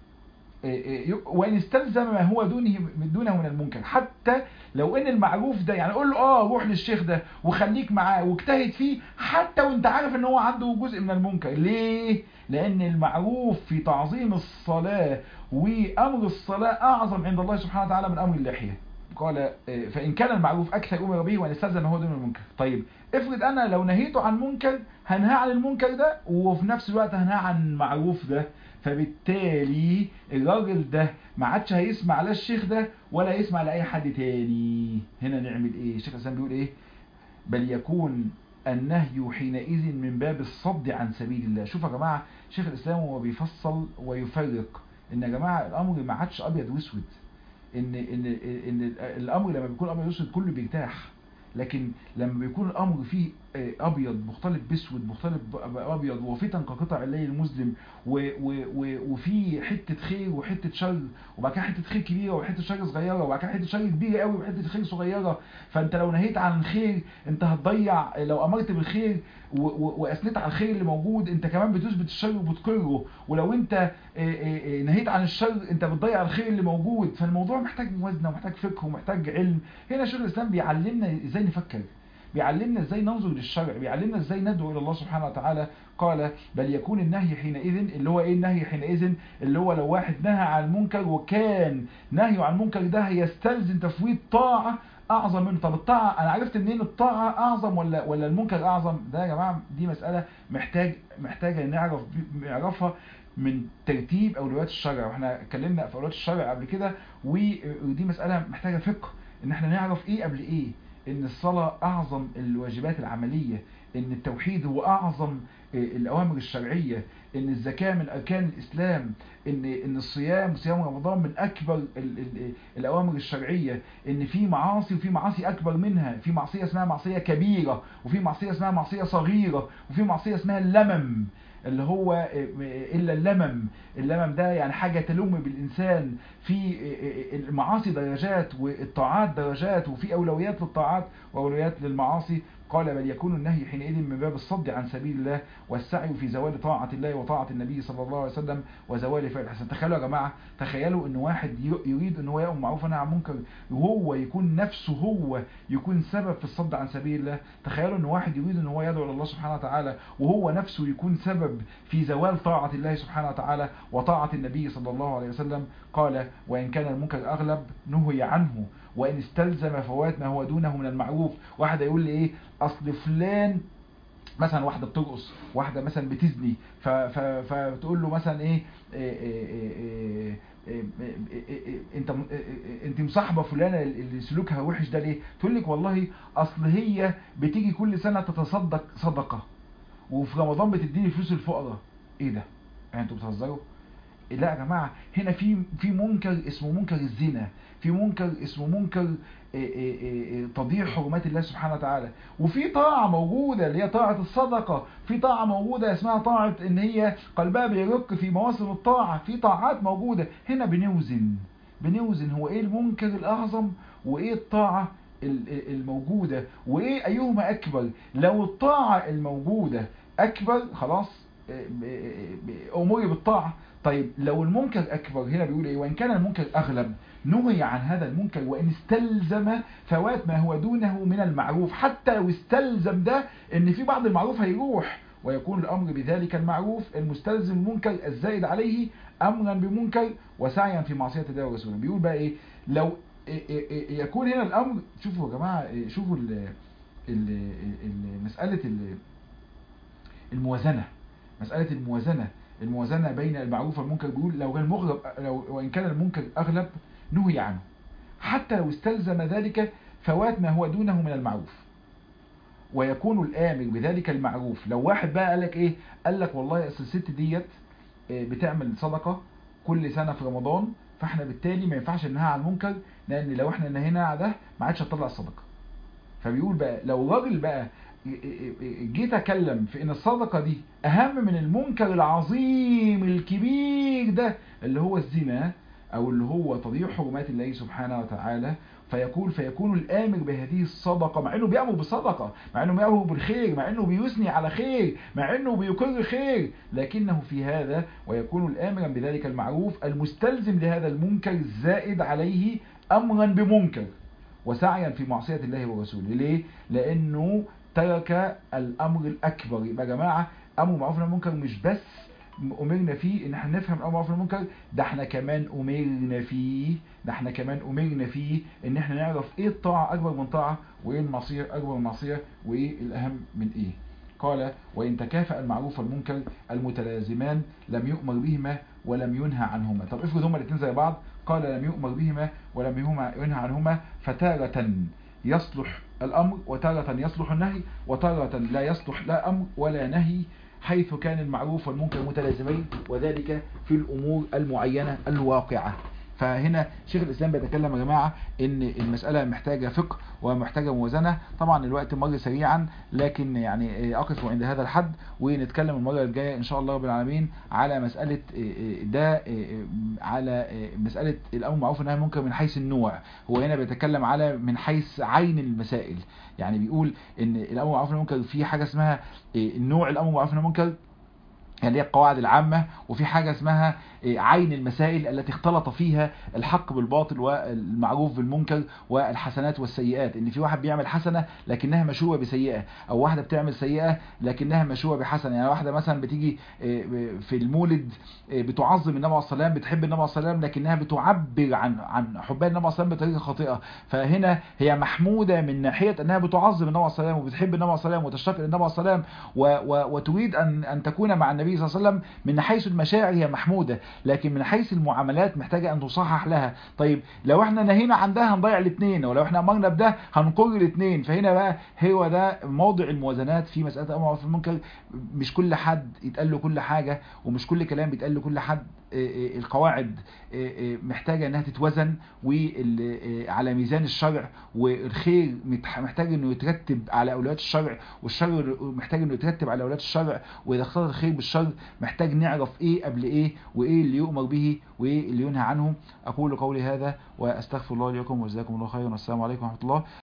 وان استلزم ما هو دونه دونه من المنكر، حتى لو ان المعروف ده يعني قول له اه روح للشيخ ده وخليك معاه واجتهد فيه حتى وانت عارف ان هو عنده جزء من المنكر. ليه؟ لان المعروف في تعظيم الصلاة وامر الصلاة اعظم عند الله سبحانه وتعالى من امر اللحية. قال فان كان المعروف اكثر امر به وان استلزم ما هو دونه من المنكر. طيب افرض انا لو نهيته عن منكر هنهى عن المنكر ده وفي نفس الوقت هنهى عن المعروف ده، فبالتالي الراجل ده ما عادش هيسمع لا الشيخ ده ولا يسمع لأي حد تاني. هنا نعمل ايه؟ الشيخ الاسلام بيقول ايه؟ بل يكون النهي حينئذ من باب الصد عن سبيل الله. شوفوا يا جماعة شيخ الاسلام هو بيفصل ويفرق ان يا جماعة الامر ما عادش ابيض واسود، ان ان ان الامر لما بيكون ابيض واسود كله بيرتاح، لكن لما بيكون الامر فيه ابيض مختلط باسود مختلط بابيض وفتن كقطع الليل المظلم وفي حته خير وحته شر وبعد كده حته خير كبيره وحته شر صغيره وبعد كده حته شر كبيره قوي وحته خير صغيره، فانت لو نهيت عن الخير انت هتضيع، لو امرت بالخير واثنيت على الخير اللي موجود انت كمان بتثبت الشر وبتقره، ولو انت نهيت عن الشر انت بتضيع الخير اللي موجود. فالموضوع محتاج موازنه ومحتاج فقه ومحتاج علم. هنا شيخ الاسلام بيعلمنا ازاي نفكر، بيعلمنا ازاي ننظر للشرع، بيعلمنا ازاي ندعو الى الله سبحانه وتعالى. قال بل يكون النهي حينئذ، اللي هو ايه النهي حينئذ؟ اللي هو لو واحد نهى عن المنكر وكان نهي عن المنكر ده يستلزم تفويت طاعة اعظم منه. طب الطاعه انا عرفت منين الطاعه اعظم ولا ولا المنكر اعظم؟ ده يا جماعه دي مساله محتاج محتاجه نعرف نعرفها من ترتيب اولويات الشرع، واحنا اتكلمنا في اولويات الشرع قبل كده، ودي مساله محتاجه فقه ان احنا نعرف ايه قبل ايه. ان الصلاه اعظم الواجبات العمليه، ان التوحيد هو اعظم الاوامر الشرعيه، ان الزكاه من اركان الاسلام، ان ان الصيام صيام رمضان من اكبر ال ال الاوامر الشرعيه، ان في معاصي وفي معاصي اكبر منها، في معصيه اسمها معصيه كبيره، وفي معصيه اسمها معصيه صغيره، وفي معصيه اسمها اللمم اللي هو الا اللمم. اللمم ده يعني حاجه تلم بالانسان. في المعاصي درجات والطاعات درجات، وفي اولويات للطاعات واولويات للمعاصي. قال بل يكون النهي حينئذ من باب الصد عن سبيل الله والسعي في زوال طاعة الله وطاعة النبي صلى الله عليه وسلم وزوال فعل الحسن. تخيلوا يا جماعة، تخيلوا ان واحد يريد ان هو يأمر معروف ونهى عن منكر وهو يكون نفسه هو يكون سبب في الصد عن سبيل الله. تخيلوا ان واحد يريد ان هو يدعو الله سبحانه وتعالى وهو نفسه يكون سبب في زوال طاعة الله سبحانه وتعالى وطاعة النبي صلى الله عليه وسلم. قال وإن كان المنكر أغلب نهي عنه وإن استلزم فوات ما هو دونه من المعروف. واحد يقول لي ايه، اصل فلان مثلا واحدة بترقص، واحدة مثلا بتزني، فتقول له مثلا ايه, إيه, إيه, إيه, إيه, إيه, إيه انت انت مصاحبه فلانه اللي سلوكها وحش ده ليه؟ تقول لك والله اصل هي بتيجي كل سنه تتصدق صدقه وفي رمضان بتديني فلوس الفقراء. ايه ده؟ يعني انتوا بتهزروا؟ لا يا جماعه، هنا في في منكر اسمه منكر الزنا، في منكر اسمه منكر تضييع حرمات الله سبحانه وتعالى، وفي طاعه موجوده اللي هي طاعه الصدقه، في طاعه موجوده اسمها طاعه ان هي قلبها بيرق في مواسم الطاعه، في طاعات موجوده. هنا بنوزن بنوزن هو ايه المنكر الاعظم وايه الطاعه الموجوده وايه ايهما اكبر. لو الطاعه الموجوده اكبر خلاص اموري بالطاعه. طيب لو المنكر اكبر، هنا بيقول ايه، وان كان المنكر اغلب نهي عن هذا المنكر وان استلزم فوات ما هو دونه من المعروف. حتى لو استلزم ده ان في بعض المعروف هيروح، ويكون الامر بذلك المعروف المستلزم المنكر الزائد عليه امرا بمنكر وسعيا في معصيه الله ورسوله. بيقول بقى ايه، لو يكون هنا الامر، شوفوا يا جماعه، شوفوا ال ال مساله الموازنه، مساله الموازنه الموازنة بين المعروف والمنكر. بيقول لو كان المغلب لو وإن كان المنكر أغلب نهي عنه حتى لو استلزم ذلك فوات ما هو دونه من المعروف، ويكون الآمر بذلك المعروف. لو واحد بقى قال لك إيه، قال لك والله أصل الست ديت بتعمل صدقة كل سنة في رمضان، فإحنا بالتالي ما ينفعش ننهى عن المنكر، لأن لو إحنا نهينا على ده ما عادش هتطلع الصدقة. فبيقول بقى لو راجل بقى جيت اتكلم في ان الصدقة دي اهم من المنكر العظيم الكبير ده اللي هو الزنا او اللي هو تضييع حرمات الله سبحانه وتعالى، فيقول فيكون الامر بهذه الصدقة، مع انه بيأمر بالصدقة، مع انه بيأمر بالخير، مع انه بيثني على خير، مع انه بيقر خير، لكنه في هذا ويكون الامر بذلك المعروف المستلزم لهذا المنكر الزائد عليه امرا بمنكر وسعيا في معصية الله ورسوله. ليه؟ لانه ترك الامر الاكبر. يبقى يا جماعه امر معروف ونهي عن المنكر مش بس امرنا فيه ان احنا نفهم الامر معروف ونهي عن المنكر، ده احنا كمان امرنا فيه ده احنا كمان امرنا فيه ان احنا نعرف ايه الطاعه اكبر من طاعه، وايه المعصيه اكبر من معصيه، وايه الاهم من ايه. قال وان تكافأ المعروف والمنكر المتلازمان لم يؤمر بهما ولم ينهى عنهما. طب افرض هما الاثنين زي بعض، قال لم يؤمر بهما ولم ينهى عنهما، فتارة يصلح الأمر وتارة يصلح النهي وتارة لا يصلح لا أمر ولا نهي، حيث كان المعروف والمنكر متلازمين، وذلك في الأمور المعينة الواقعة. فهنا شيخ الإسلام بيتكلم يا جماعة ان المسألة محتاجة فقه ومحتاجة موازنة. طبعا الوقت مر سريعا، لكن يعني أقف عند هذا الحد، ونتكلم المرة الجاية إن شاء الله رب العالمين على مسألة ده، على مسألة الأمر بالمعروف والنهي عن المنكر من حيث النوع. هو هنا بيتكلم على من حيث عين المسائل، يعني بيقول ان الأمر بالمعروف والنهي عن المنكر في حاجة اسمها النوع الأمر بالمعروف والنهي عن المنكر يعني هي القواعد العامة، وفي حاجة اسمها عين المسائل التي اختلط فيها الحق بالباطل والمعروف بالمنكر والحسنات والسيئات. ان في واحد بيعمل حسنة لكنها مشوبة بسيئة، او واحدة بتعمل سيئة لكنها مشوبة بحسنة. يعني واحدة مثلا بتيجي في المولد بتعظم النبي عليه الصلاة والسلام، بتحب النبي عليه الصلاة والسلام، لكنها بتعبر عن عن حبها النبي عليه الصلاة والسلام بطريقة خاطئة. فهنا هي محمودة من ناحية انها بتعظم النبي عليه الصلاة والسلام وبتحب النبي عليه الصلاة والسلام وتشتاق للنبي عليه الصلاة والسلام وتريد ان ان تكون مع النبي صلى الله عليه وسلم. من حيث المشاعر هي محمودة، لكن من حيث المعاملات محتاجة ان تصحح لها. طيب لو احنا نهينا عن ده هنضيع الاثنين، ولو احنا امرنا بده هنقر الاثنين. فهنا بقى هو ده موضع الموازنات في مسألة الامر بالمعروف والنهي عن المنكر. مش كل حد يتقال له كل حاجة، ومش كل كلام بيتقال له كل حد. القواعد محتاجة انها تتوزن وعلى ميزان الشرع، والخير محتاج انه يترتب على اولويات الشرع، والشر محتاج انه يترتب على اولويات الشرع. واذا اختلط الخير بالشر محتاج نعرف ايه قبل ايه، وايه اللي يؤمر به وايه اللي ينهى عنه. اقول قولي هذا واستغفر الله لكم وجزاكم الله خيرا، والسلام عليكم ورحمة الله.